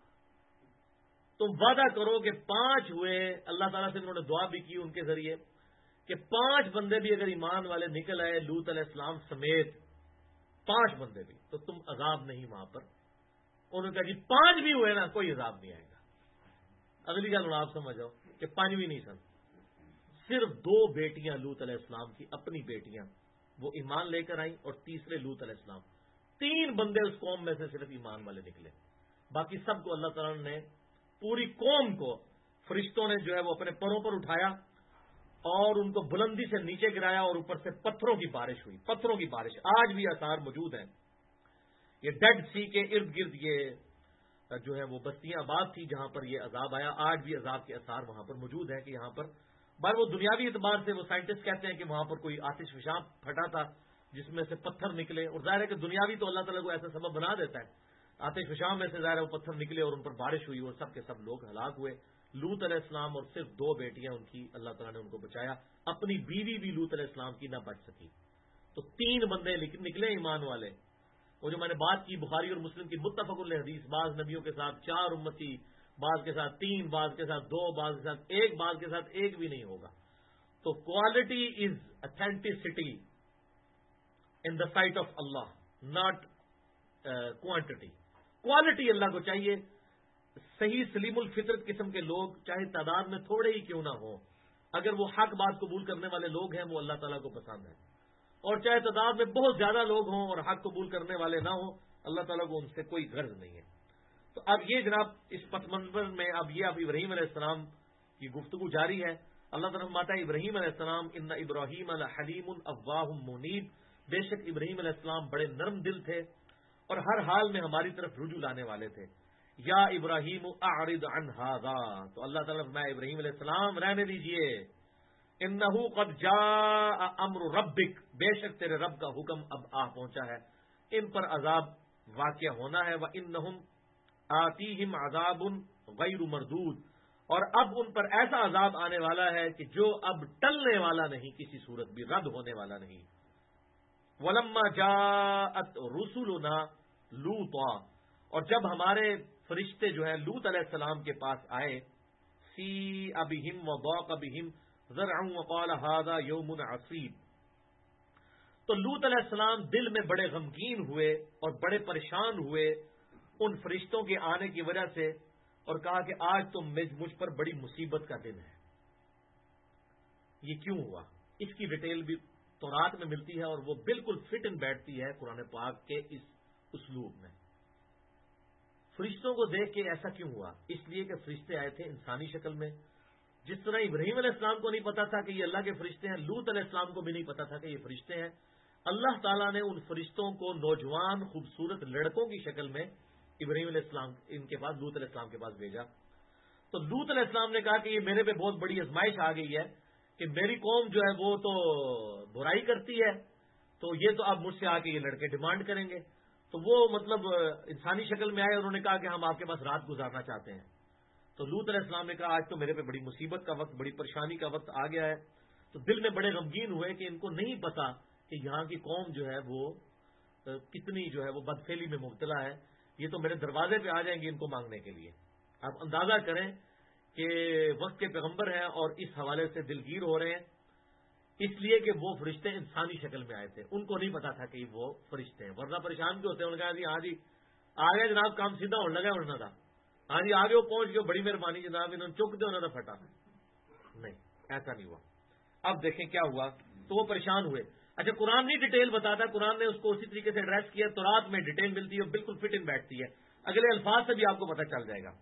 تم وعدہ کرو کہ 5 ہوئے، اللہ تعالیٰ سے انہوں نے دعا بھی کی ان کے ذریعے کہ 5 بندے بھی اگر ایمان والے نکل آئے لوط علیہ السلام سمیت 5 بندے بھی تو تم عذاب نہیں وہاں پر۔ انہوں نے کہا جی 5 بھی ہوئے نا کوئی عذاب نہیں آئے گا۔ اگلی گل آپ سمجھ جاؤ کہ 5 بھی نہیں سن، صرف 2 بیٹیاں لوط علیہ السلام کی اپنی بیٹیاں وہ ایمان لے کر آئیں، اور تیسرے لوط علیہ السلام، 3 بندے اس قوم میں سے صرف ایمان والے نکلے، باقی سب کو اللہ تعالیٰ نے پوری قوم کو فرشتوں نے جو ہے وہ اپنے پروں پر اٹھایا اور ان کو بلندی سے نیچے گرایا اور اوپر سے پتھروں کی بارش ہوئی، پتھروں کی بارش آج بھی آثار موجود ہیں۔ یہ ڈیڈ سی کے ارد گرد یہ جو ہے وہ بستیاں آباد تھی جہاں پر یہ عذاب آیا، آج بھی عذاب کے آثار وہاں پر موجود ہیں کہ یہاں پر بار وہ دنیاوی اعتبار سے وہ سائنٹسٹ کہتے ہیں کہ وہاں پر کوئی آتش فشاں پھٹا تھا، جس میں سے پتھر نکلے، اور ظاہر ہے کہ دنیاوی تو اللہ تعالیٰ کو ایسا سبب بنا دیتا ہے، آتش فشاں میں سے ظاہر ہے وہ پتھر نکلے اور ان پر بارش ہوئی اور سب کے سب لوگ ہلاک ہوئے۔ لوط علیہ السلام اور صرف 2 بیٹیاں ان کی، اللہ تعالیٰ نے ان کو بچایا، اپنی بیوی بھی لوط علیہ السلام کی نہ بچ سکی۔ تو 3 بندے نکلے ایمان والے۔ وہ جو میں نے بات کی بخاری اور مسلم کی متفق علیہ حدیث، بعض نبیوں کے ساتھ 4 امتی، بعض کے ساتھ 3، بعض کے ساتھ 2، بعض کے ساتھ 1، بعض کے ساتھ 1 بھی نہیں ہوگا۔ تو quality is authenticity in the sight of Allah, not quantity. Quality اللہ کو چاہیے، صحیح سلیم الفطرت قسم کے لوگ، چاہے تعداد میں تھوڑے ہی کیوں نہ ہوں، اگر وہ حق بات قبول کرنے والے لوگ ہیں، وہ اللہ تعالیٰ کو پسند ہے، اور چاہے تعداد میں بہت زیادہ لوگ ہوں اور حق قبول کرنے والے نہ ہوں، اللہ تعالیٰ کو ان سے کوئی غرض نہیں ہے۔ تو اب یہ جناب اس پس منظر میں اب ابراہیم علیہ السلام کی گفتگو جاری ہے۔ اللہ تعالیٰ فرماتا ہے ابراہیم علیہ السلام ان ابراہیم لحلیم اواہ منیب، بے شک ابراہیم علیہ السلام بڑے نرم دل تھے اور ہر حال میں ہماری طرف رجوع لانے والے تھے۔ یا ابراہیم اعرض عن ھذا، تو اللہ تعالیٰ فرمایا ابراہیم علیہ السلام رہنے دیجئے، انہ قد جاء امر ربک، بے شک تیرے رب کا حکم اب آ پہنچا ہے، ان پر عذاب واقع ہونا ہے، وانہم آتیہم عذاب غیر مردود، اور اب ان پر ایسا عذاب آنے والا ہے کہ جو اب ٹلنے والا نہیں، کسی صورت بھی رد ہونے والا نہیں۔ ولما جاءت رسلنا لوطا، اور جب ہمارے فرشتے جو ہیں لوط علیہ السلام کے پاس آئے، سی بہم وضاق بہم ذرعا وقال هذا یوم عصیب، تو لوط علیہ السلام دل میں بڑے غمگین ہوئے اور بڑے پریشان ہوئے ان فرشتوں کے آنے کی وجہ سے، اور کہا کہ آج تو مجھ پر بڑی مصیبت کا دن ہے۔ یہ کیوں ہوا؟ اس کی ڈیٹیل بھی تورات میں ملتی ہے اور وہ بالکل فٹ ان بیٹھتی ہے قرآن پاک کے اس اسلوب میں۔ فرشتوں کو دیکھ کے ایسا کیوں ہوا؟ اس لیے کہ فرشتے آئے تھے انسانی شکل میں، جس طرح ابراہیم علیہ السلام کو نہیں پتا تھا کہ یہ اللہ کے فرشتے ہیں، لوط علیہ السلام کو بھی نہیں پتا تھا کہ یہ فرشتے ہیں۔ اللہ تعالیٰ نے ان فرشتوں کو نوجوان خوبصورت لڑکوں کی شکل میں ابراہیم علیہ السلام ان کے پاس، لوط علیہ السلام کے پاس بھیجا۔ تو لوط علیہ السلام نے کہا کہ یہ میرے پہ بہت بڑی آزمائش آ گئی ہے کہ میری قوم جو ہے وہ تو برائی کرتی ہے، تو یہ تو اب مجھ سے آ کے یہ لڑکے ڈیمانڈ کریں گے۔ تو وہ مطلب انسانی شکل میں آئے، انہوں نے کہا کہ ہم آپ کے پاس رات گزارنا چاہتے ہیں۔ تو لوط علیہ السلام نے کہا آج تو میرے پہ بڑی مصیبت کا وقت، بڑی پریشانی کا وقت آ گیا ہے۔ تو دل میں بڑے غمگین ہوئے کہ ان کو نہیں پتا کہ یہاں کی قوم جو ہے وہ کتنی جو ہے وہ بدفعلی میں مبتلا ہے، یہ تو میرے دروازے پہ آ جائیں گے ان کو مانگنے کے لیے۔ آپ اندازہ کریں کہ وقت کے پیغمبر ہیں اور اس حوالے سے دلگیر ہو رہے ہیں، اس لیے کہ وہ فرشتے انسانی شکل میں آئے تھے، ان کو نہیں پتا تھا کہ وہ فرشتے ہیں، ورنہ پریشان کیوں ہوتے ہیں؟ انہوں نے کہا جی ہاں جی آ گیا جناب، کام سیدھا ہونے لگا ورنہ تھا، ہاں جی آگے وہ پہنچ گئے، بڑی مہربانی جناب، انہوں نے چک دیا، انہوں نے پھٹا۔ نہیں، ایسا نہیں ہوا۔ اب دیکھیں کیا ہوا، تو وہ پریشان ہوئے۔ اچھا قرآن نہیں ڈیٹیل بتاتا، قرآن نے اس کو اسی طریقے سے ایڈریس کیا، تو رات میں ڈیٹیل ملتی ہے، بالکل فٹ ان بیٹھتی ہے، اگلے الفاظ سے بھی آپ کو پتہ چل جائے گا۔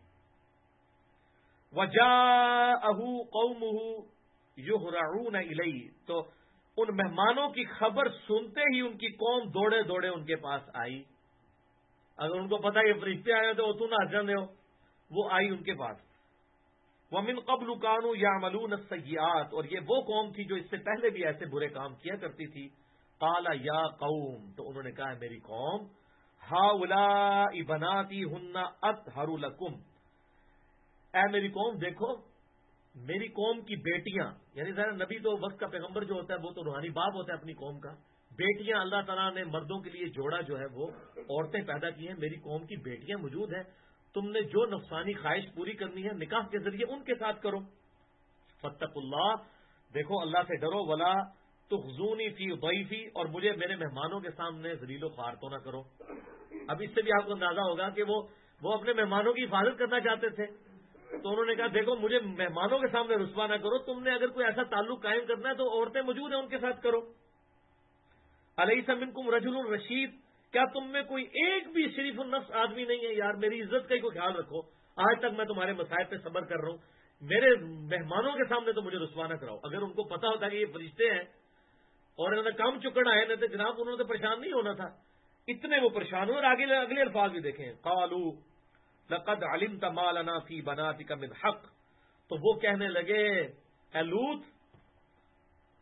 وَجَاءَهُ قَوْمُهُ يُهْرَعُونَ إِلَيْهِ، تو ان مہمانوں کی خبر سنتے ہی ان کی قوم دوڑے دوڑے ان کے پاس آئی۔ اگر ان کو پتا یہ فرشتے آئے تو تو نہ جانے ہو، وہ آئی ان کے پاس۔ وَمِن قَبْلُ كَانُوا يَعْمَلُونَ السَّيِّئَاتِ، اور یہ وہ قوم تھی جو اس سے پہلے بھی ایسے برے کام کیا کرتی تھی۔ قَالَ يَا قَوْمِ، تو انہوں نے کہا میری قوم، هَؤُلَاءِ بَنَاتِي هُنَّ أَطْهَرُ لَكُمْ، اے میری قوم دیکھو میری قوم کی بیٹیاں، یعنی ذرا نبی تو وقت کا پیغمبر جو ہوتا ہے وہ تو روحانی باپ ہوتا ہے اپنی قوم کا، بیٹیاں اللہ تعالیٰ نے مردوں کے لیے جوڑا جو ہے وہ عورتیں پیدا کی ہیں، میری قوم کی بیٹیاں موجود ہیں، تم نے جو نفسانی خواہش پوری کرنی ہے نکاح کے ذریعے ان کے ساتھ کرو۔ فاتقوا اللہ، دیکھو اللہ سے ڈرو، ولا تخزونی فی ضیفی، اور مجھے میرے مہمانوں کے سامنے ذلیل و خوار تو نہ کرو۔ اب اس سے بھی آپ کو اندازہ ہوگا کہ وہ اپنے مہمانوں کی حفاظت کرنا چاہتے تھے، تو انہوں نے کہا دیکھو مجھے مہمانوں کے سامنے رسوا نہ کرو، تم نے اگر کوئی ایسا تعلق قائم کرنا ہے تو عورتیں موجود ہیں ان کے ساتھ کرو۔ الیس منکم رجل رشید، کیا تم میں کوئی ایک بھی شریف النفس آدمی نہیں ہے؟ یار میری عزت کا ہی کوئی خیال رکھو، آج تک میں تمہارے مصائب پہ صبر کر رہا ہوں، میرے مہمانوں کے سامنے تو مجھے رسوا نہ کراؤ۔ اگر ان کو پتا ہوتا کہ یہ فرشتے ہیں اور انہوں نے کم چکڑ آئے نا تو جناب انہوں نے تو پریشان نہیں ہونا تھا، اتنے وہ پریشان ہوئے۔ اور اگلے الفاظ بھی دیکھیں، قالوا لقد علمت ما لنا فی بناتک من حق، تو وہ کہنے لگے اے لوط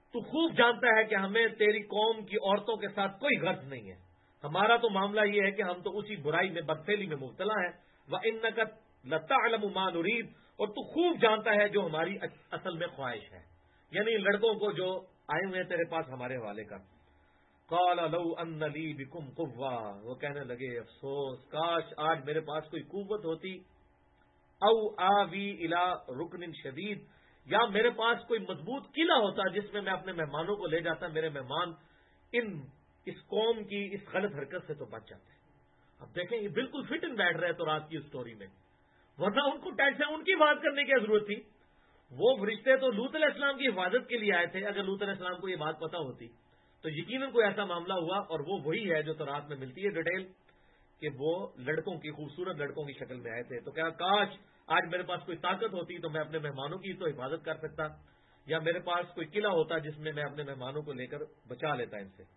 تو خوب جانتا ہے کہ ہمیں تیری قوم کی عورتوں کے ساتھ کوئی غرض نہیں ہے، ہمارا تو معاملہ یہ ہے کہ ہم تو اسی برائی میں بدفعلی میں مبتلا ہیں، وَإِنَّكَ لَتَعْلَمُ مَا نُرِيدُ، اور تو خوب جانتا ہے جو ہماری اصل میں خواہش ہے، یعنی لڑکوں کو جو آئے ہوئے ہیں تیرے پاس ہمارے حوالے کا۔ قَالَ لَوْ أَنَّ لِي بِكُمْ قُوَّةً، وہ کہنے لگے افسوس کاش آج میرے پاس کوئی قوت ہوتی، او آوی الی رکن شدید، یا میرے پاس کوئی مضبوط قلعہ ہوتا جس میں اپنے مہمانوں کو لے جاتا، میرے مہمان اس قوم کی اس غلط حرکت سے تو بچ جاتے ہیں۔ اب دیکھیں یہ بالکل فٹ ان بیٹھ رہے تو رات کی اس سٹوری میں، ورنہ ان کو ٹینشن ان کی بات کرنے کی ضرورت تھی۔ وہ فرشتے تو لوط علیہ السلام کی حفاظت کے لیے آئے تھے، اگر لوط علیہ السلام کو یہ بات پتا ہوتی تو یقیناً کوئی ایسا معاملہ ہوا، اور وہ وہی ہے جو تورات میں ملتی ہے ڈیٹیل، کہ وہ لڑکوں کی خوبصورت لڑکوں کی شکل میں آئے تھے۔ تو کیا کاش آج میرے پاس کوئی طاقت ہوتی تو میں اپنے مہمانوں کی تو حفاظت کر سکتا، یا میرے پاس کوئی قلعہ ہوتا جس میں اپنے مہمانوں کو لے کر بچا لیتا ان سے۔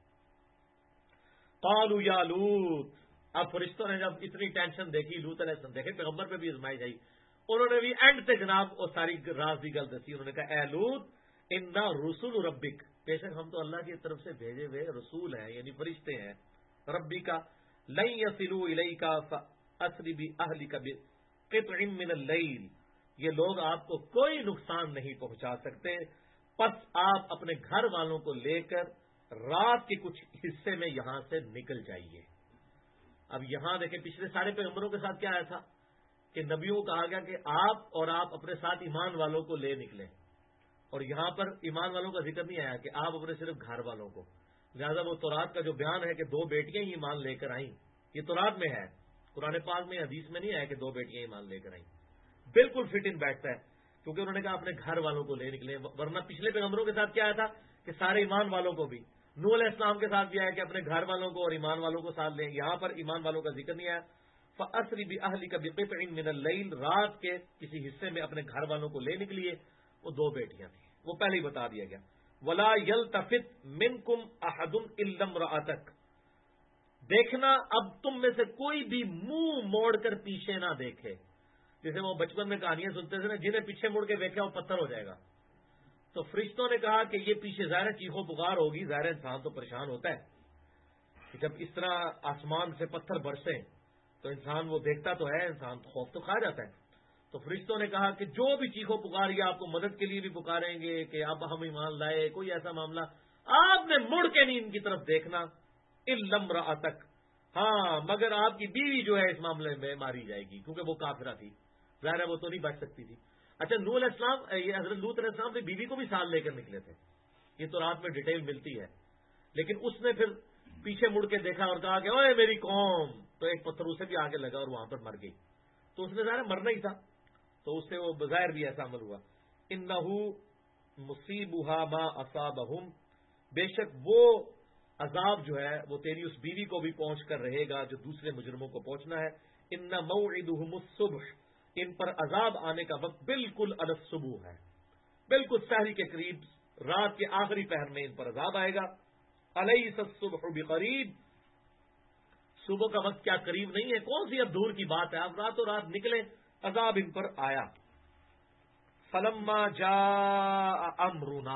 قالوا یا لوط، اب فرشتوں نے جب اتنی ٹینشن دیکھی، لوط علیہ السلام دیکھے پیغمبر پہ بھی آزمائش آئی، انہوں نے بھی اینڈ تک جناب وہ ساری راز کی گل دسی۔ انہوں نے کہا اے لوط انا رسول ربک، بے شک ہم تو اللہ کی طرف سے بھیجے ہوئے رسول ہیں، یعنی فرشتے ہیں، ربی کا لن یصلوا الیک فاسر باہلک بقطع من اللیل، یہ لوگ آپ کو کوئی نقصان نہیں پہنچا سکتے، پس آپ اپنے گھر والوں کو لے کر رات کے کچھ حصے میں یہاں سے نکل جائیے۔ اب یہاں دیکھیں پچھلے سارے پیغمبروں کے ساتھ کیا آیا تھا کہ نبیوں کو کہا گیا کہ آپ اپنے ساتھ ایمان والوں کو لے نکلیں، اور یہاں پر ایمان والوں کا ذکر نہیں آیا کہ آپ اپنے صرف گھر والوں کو، لہذا وہ تورات کا جو بیان ہے کہ 2 بیٹیاں ہی ایمان لے کر آئیں، یہ تورات میں ہے، قرآن پاک میں حدیث میں نہیں آیا کہ 2 بیٹیاں ایمان لے کر آئیں، بالکل فٹ ان بیٹھتا ہے، کیونکہ انہوں نے کہا اپنے گھر والوں کو لے نکلیں، ورنہ پچھلے پیغمبروں کے ساتھ کیا آیا تھا کہ سارے ایمان والوں کو بھی، نوح علیہ السلام کے ساتھ بھی آیا کہ اپنے گھر والوں کو اور ایمان والوں کو ساتھ لیں، یہاں پر ایمان والوں کا ذکر نہیں آیا۔ فَأَسْرِ بِأَهْلِكَ بِقِطْعٍ مِّنَ اللَّيْلِ، رات کے کسی حصے میں اپنے گھر والوں کو لے نکلیے، وہ 2 بیٹیاں تھیں، وہ پہلے ہی بتا دیا گیا۔ وَلَا يَلْتَفِتْ مِنْكُمْ أَحَدٌ إِلَّا امْرَأَتَكَ، دیکھنا اب تم میں سے کوئی بھی منہ موڑ کر پیچھے نہ دیکھے، جیسے وہ بچپن میں کہانیاں سنتے تھے نا، جنہیں پیچھے مڑ کے دیکھا وہ پتھر ہو جائے گا۔ تو فرشتوں نے کہا کہ یہ پیچھے ظاہر چیخو پکار ہوگی، ظاہر انسان تو پریشان ہوتا ہے کہ جب اس طرح آسمان سے پتھر برسیں تو انسان وہ دیکھتا تو ہے، انسان خوف تو کھا جاتا ہے۔ تو فرشتوں نے کہا کہ جو بھی چیخو پکاری آپ کو مدد کے لیے بھی پکاریں گے کہ اب ہم ایمان لائے، کوئی ایسا معاملہ آپ نے مڑ کے نہیں ان کی طرف دیکھنا، الا امرأتک، ہاں مگر آپ کی بیوی جو ہے اس معاملے میں ماری جائے گی، کیونکہ وہ کافرہ تھی، ظاہر ہے وہ تو نہیں بچ سکتی تھی۔ اچھا نوح علیہ السلام، یہ حضرت لوط علیہ السلام نے بیوی کو بھی ساتھ لے کر نکلے تھے، یہ تو رات میں ڈیٹیل ملتی ہے، لیکن اس نے پھر پیچھے مڑ کے دیکھا اور کہا کہ اوے میری قوم، تو ایک پتھر اسے بھی آگے لگا اور وہاں پر مر گئی، تو اس نے ظاہر مرنا ہی تھا، تو اس سے وہ بظاہر بھی ایسا عمل ہوا۔ انہ مصیبھا ما اصابہم، بے شک وہ عذاب جو ہے وہ تیری اس بیوی کو بھی پہنچ کر رہے گا جو دوسرے مجرموں کو پہنچنا ہے۔ ان موعدہم الصبح، ان پر عذاب آنے کا وقت بالکل علی الصبح ہے، بالکل سحری کے قریب، رات کے آخری پہر میں ان پر عذاب آئے گا۔ الیس الصبح بقریب، صبح کا وقت کیا قریب نہیں ہے؟ کون سی اب دور کی بات ہے، آپ راتوں رات نکلیں، عذاب ان پر آیا۔ فلما جاء امرنا،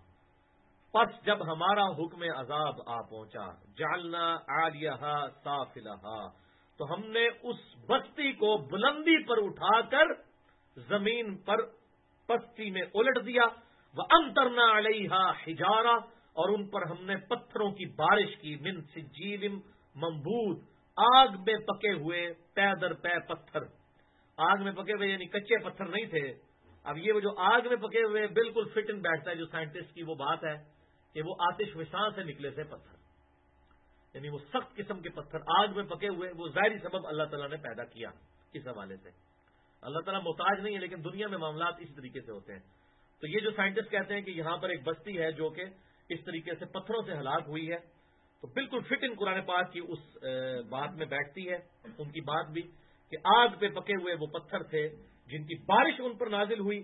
پس جب ہمارا حکم عذاب آ پہنچا، جعلنا عالیہا سافلہا، تو ہم نے اس بستی کو بلندی پر اٹھا کر زمین پر پستی میں الٹ دیا، وَأَمْطَرْنَا عَلَيْهَا حِجَارَةً، اور ان پر ہم نے پتھروں کی بارش کی، من سجیل منبود، آگ میں پکے ہوئے پے در پے پتھر، آگ میں پکے ہوئے یعنی کچے پتھر نہیں تھے۔ اب یہ وہ جو آگ میں پکے ہوئے بالکل فٹ ان بیٹھتا ہے جو سائنٹسٹ کی وہ بات ہے کہ وہ آتش فشاں سے نکلے تھے پتھر، یعنی وہ سخت قسم کے پتھر آگ میں پکے ہوئے، وہ ظاہری سبب اللہ تعالیٰ نے پیدا کیا اس حوالے سے۔ اللہ تعالیٰ محتاج نہیں ہے، لیکن دنیا میں معاملات اسی طریقے سے ہوتے ہیں۔ تو یہ جو سائنٹسٹ کہتے ہیں کہ یہاں پر ایک بستی ہے جو کہ اس طریقے سے پتھروں سے ہلاک ہوئی ہے، تو بالکل فٹ ان قرآن پاک کی اس بات میں بیٹھتی ہے ان کی بات بھی کہ آگ پہ پکے ہوئے وہ پتھر تھے جن کی بارش ان پر نازل ہوئی،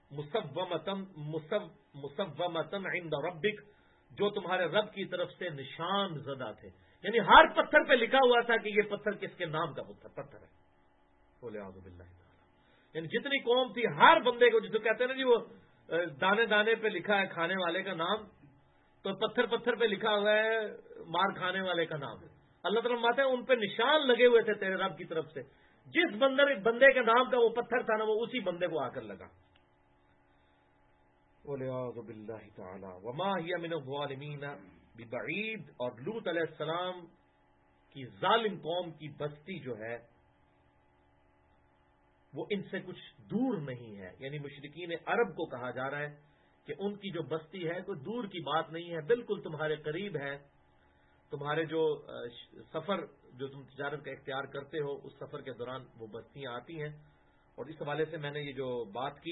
مصومۃ عند ربک، جو تمہارے رب کی طرف سے نشان زدہ تھے، یعنی ہر پتھر پہ لکھا ہوا تھا کہ یہ پتھر کس کے نام کا پتھر ہے۔ بولے اعوذ باللہ تعالی، یعنی جتنی قوم تھی ہر بندے کو، جسے کہتے ہیں نا جی وہ دانے دانے پہ لکھا ہے کھانے والے کا نام، تو پتھر پتھر پہ لکھا ہوا ہے مار کھانے والے کا نام. اللہ تعالیٰ فرماتے ہیں ان پہ نشان لگے ہوئے تھے تیرے رب کی طرف سے، جس بندے کے نام کا وہ پتھر تھا نا وہ اسی بندے کو آ کر لگا. وَلِعَاذُ بِاللَّهِ تَعَالَى وَمَا هِيَ مِنَ الظَّالِمِينَ بِبَعِيدٍ. اور لوط علیہ السلام کی ظالم قوم کی بستی جو ہے وہ ان سے کچھ دور نہیں ہے. یعنی مشرکین عرب کو کہا جا رہا ہے کہ ان کی جو بستی ہے کوئی دور کی بات نہیں ہے، بالکل تمہارے قریب ہے. تمہارے جو سفر جو تم تجارت کا اختیار کرتے ہو اس سفر کے دوران وہ بستیاں آتی ہیں. اور اس حوالے سے میں نے یہ جو بات کی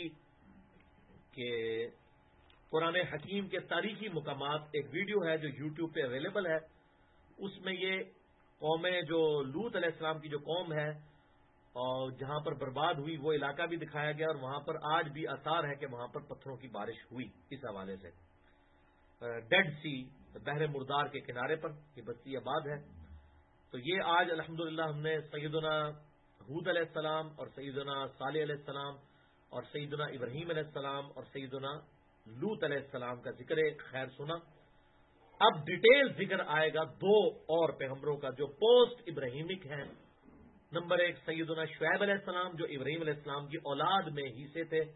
کہ قرآن حکیم کے تاریخی مقامات، ایک ویڈیو ہے جو یوٹیوب پہ اویلیبل ہے، اس میں یہ قومیں جو لوط علیہ السلام کی جو قوم ہے اور جہاں پر برباد ہوئی وہ علاقہ بھی دکھایا گیا، اور وہاں پر آج بھی آثار ہے کہ وہاں پر پتھروں کی بارش ہوئی. اس حوالے سے ڈیڈ سی بحر مردار کے کنارے پر یہ بستی آباد ہے. تو یہ آج الحمدللہ ہم نے سیدنا ہود علیہ السلام اور سیدنا صالح علیہ السلام اور سیدنا ابراہیم علیہ السلام اور سیدنا لوط علیہ السلام کا ذکر خیر سنا. اب ڈیٹیل ذکر آئے گا دو اور پیغمبروں کا جو پوسٹ ابراہیمک ہیں. نمبر 1 سیدنا شعیب علیہ السلام جو ابراہیم علیہ السلام کی اولاد میں ہی سے تھے.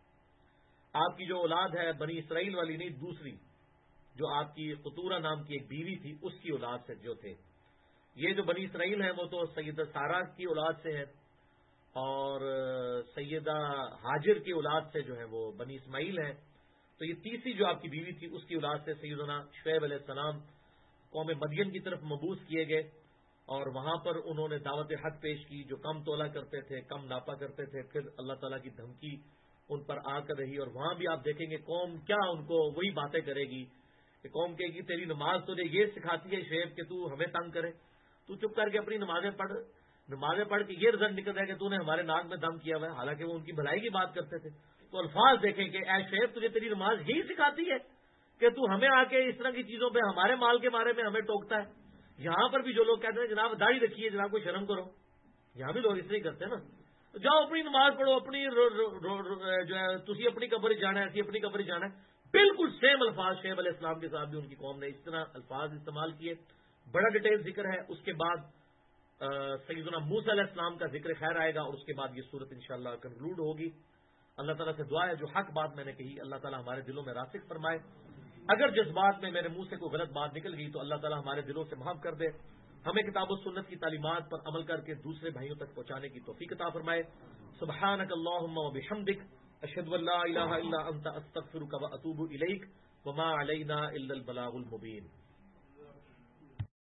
آپ کی جو اولاد ہے بنی اسرائیل والی نہیں، دوسری جو آپ کی قطورہ نام کی ایک بیوی تھی اس کی اولاد سے جو تھے. یہ جو بنی اسرائیل ہیں وہ تو سیدہ سارہ کی اولاد سے ہے، اور سیدہ حاجر کی اولاد سے جو ہے وہ بنی اسماعیل ہیں. تو یہ تیسری جو آپ کی بیوی تھی اس کی اولاد سے سیدنا شعیب علیہ السلام قوم مدین کی طرف مبعوث کیے گئے، اور وہاں پر انہوں نے دعوت حق پیش کی. جو کم تولا کرتے تھے، کم ناپا کرتے تھے، پھر اللہ تعالیٰ کی دھمکی ان پر آ کر رہی. اور وہاں بھی آپ دیکھیں گے قوم کیا ان کو وہی باتیں کرے گی کہ قوم کہے گی تیری نماز تجھے یہ سکھاتی ہے شعیب کہ تو ہمیں تنگ کرے، تو چپ کر کے اپنی نمازیں پڑھ کے یہ رزلٹ نکل ہے کہ تو نے ہمارے ناک میں دم کیا ہوا ہے. حالانکہ وہ ان کی بھلائی کی بات کرتے تھے. تو الفاظ دیکھیں کہ اے شعیب تجھے تیری نماز یہی سکھاتی ہے کہ تو ہمیں آ کے اس طرح کی چیزوں پہ ہمارے مال کے بارے میں ہمیں ٹوکتا ہے. یہاں پر بھی جو لوگ کہتے ہیں جناب داڑھی رکھیے، جناب کوئی شرم کرو، یہاں بھی لوگ اس طرح ہی کرتے ہیں نا. جاؤ اپنی نماز پڑھو، اپنی جو ہے تسی اپنی قبر جانا ہے، اسی اپنی قبر جانا ہے. بالکل سیم الفاظ شعیب علیہ السلام کے ساتھ بھی ان کی قوم نے اس طرح الفاظ استعمال کیے. بڑا ڈیٹیل ذکر ہے. اس کے بعد سیدنا موسیٰ علیہ السلام کا ذکر خیر آئے گا، اور اس کے بعد یہ صورت انشاءاللہ کنکلوڈ ہوگی. اللہ تعالیٰ سے دعا ہے جو حق بات میں نے کہی اللہ تعالیٰ ہمارے دلوں میں راسخ فرمائے. اگر جس بات میں میرے منہ سے کوئی غلط بات نکل گئی تو اللہ تعالیٰ ہمارے دلوں سے معاف کر دے. ہمیں کتاب و سنت کی تعلیمات پر عمل کر کے دوسرے بھائیوں تک پہنچانے کی توفیق عطا فرمائے. سبحانک اللہم و بحمدک، اشہد ان لا الہ الا انت، استغفرک و اتوب الیک، وما علینا الا البلاغ المبین.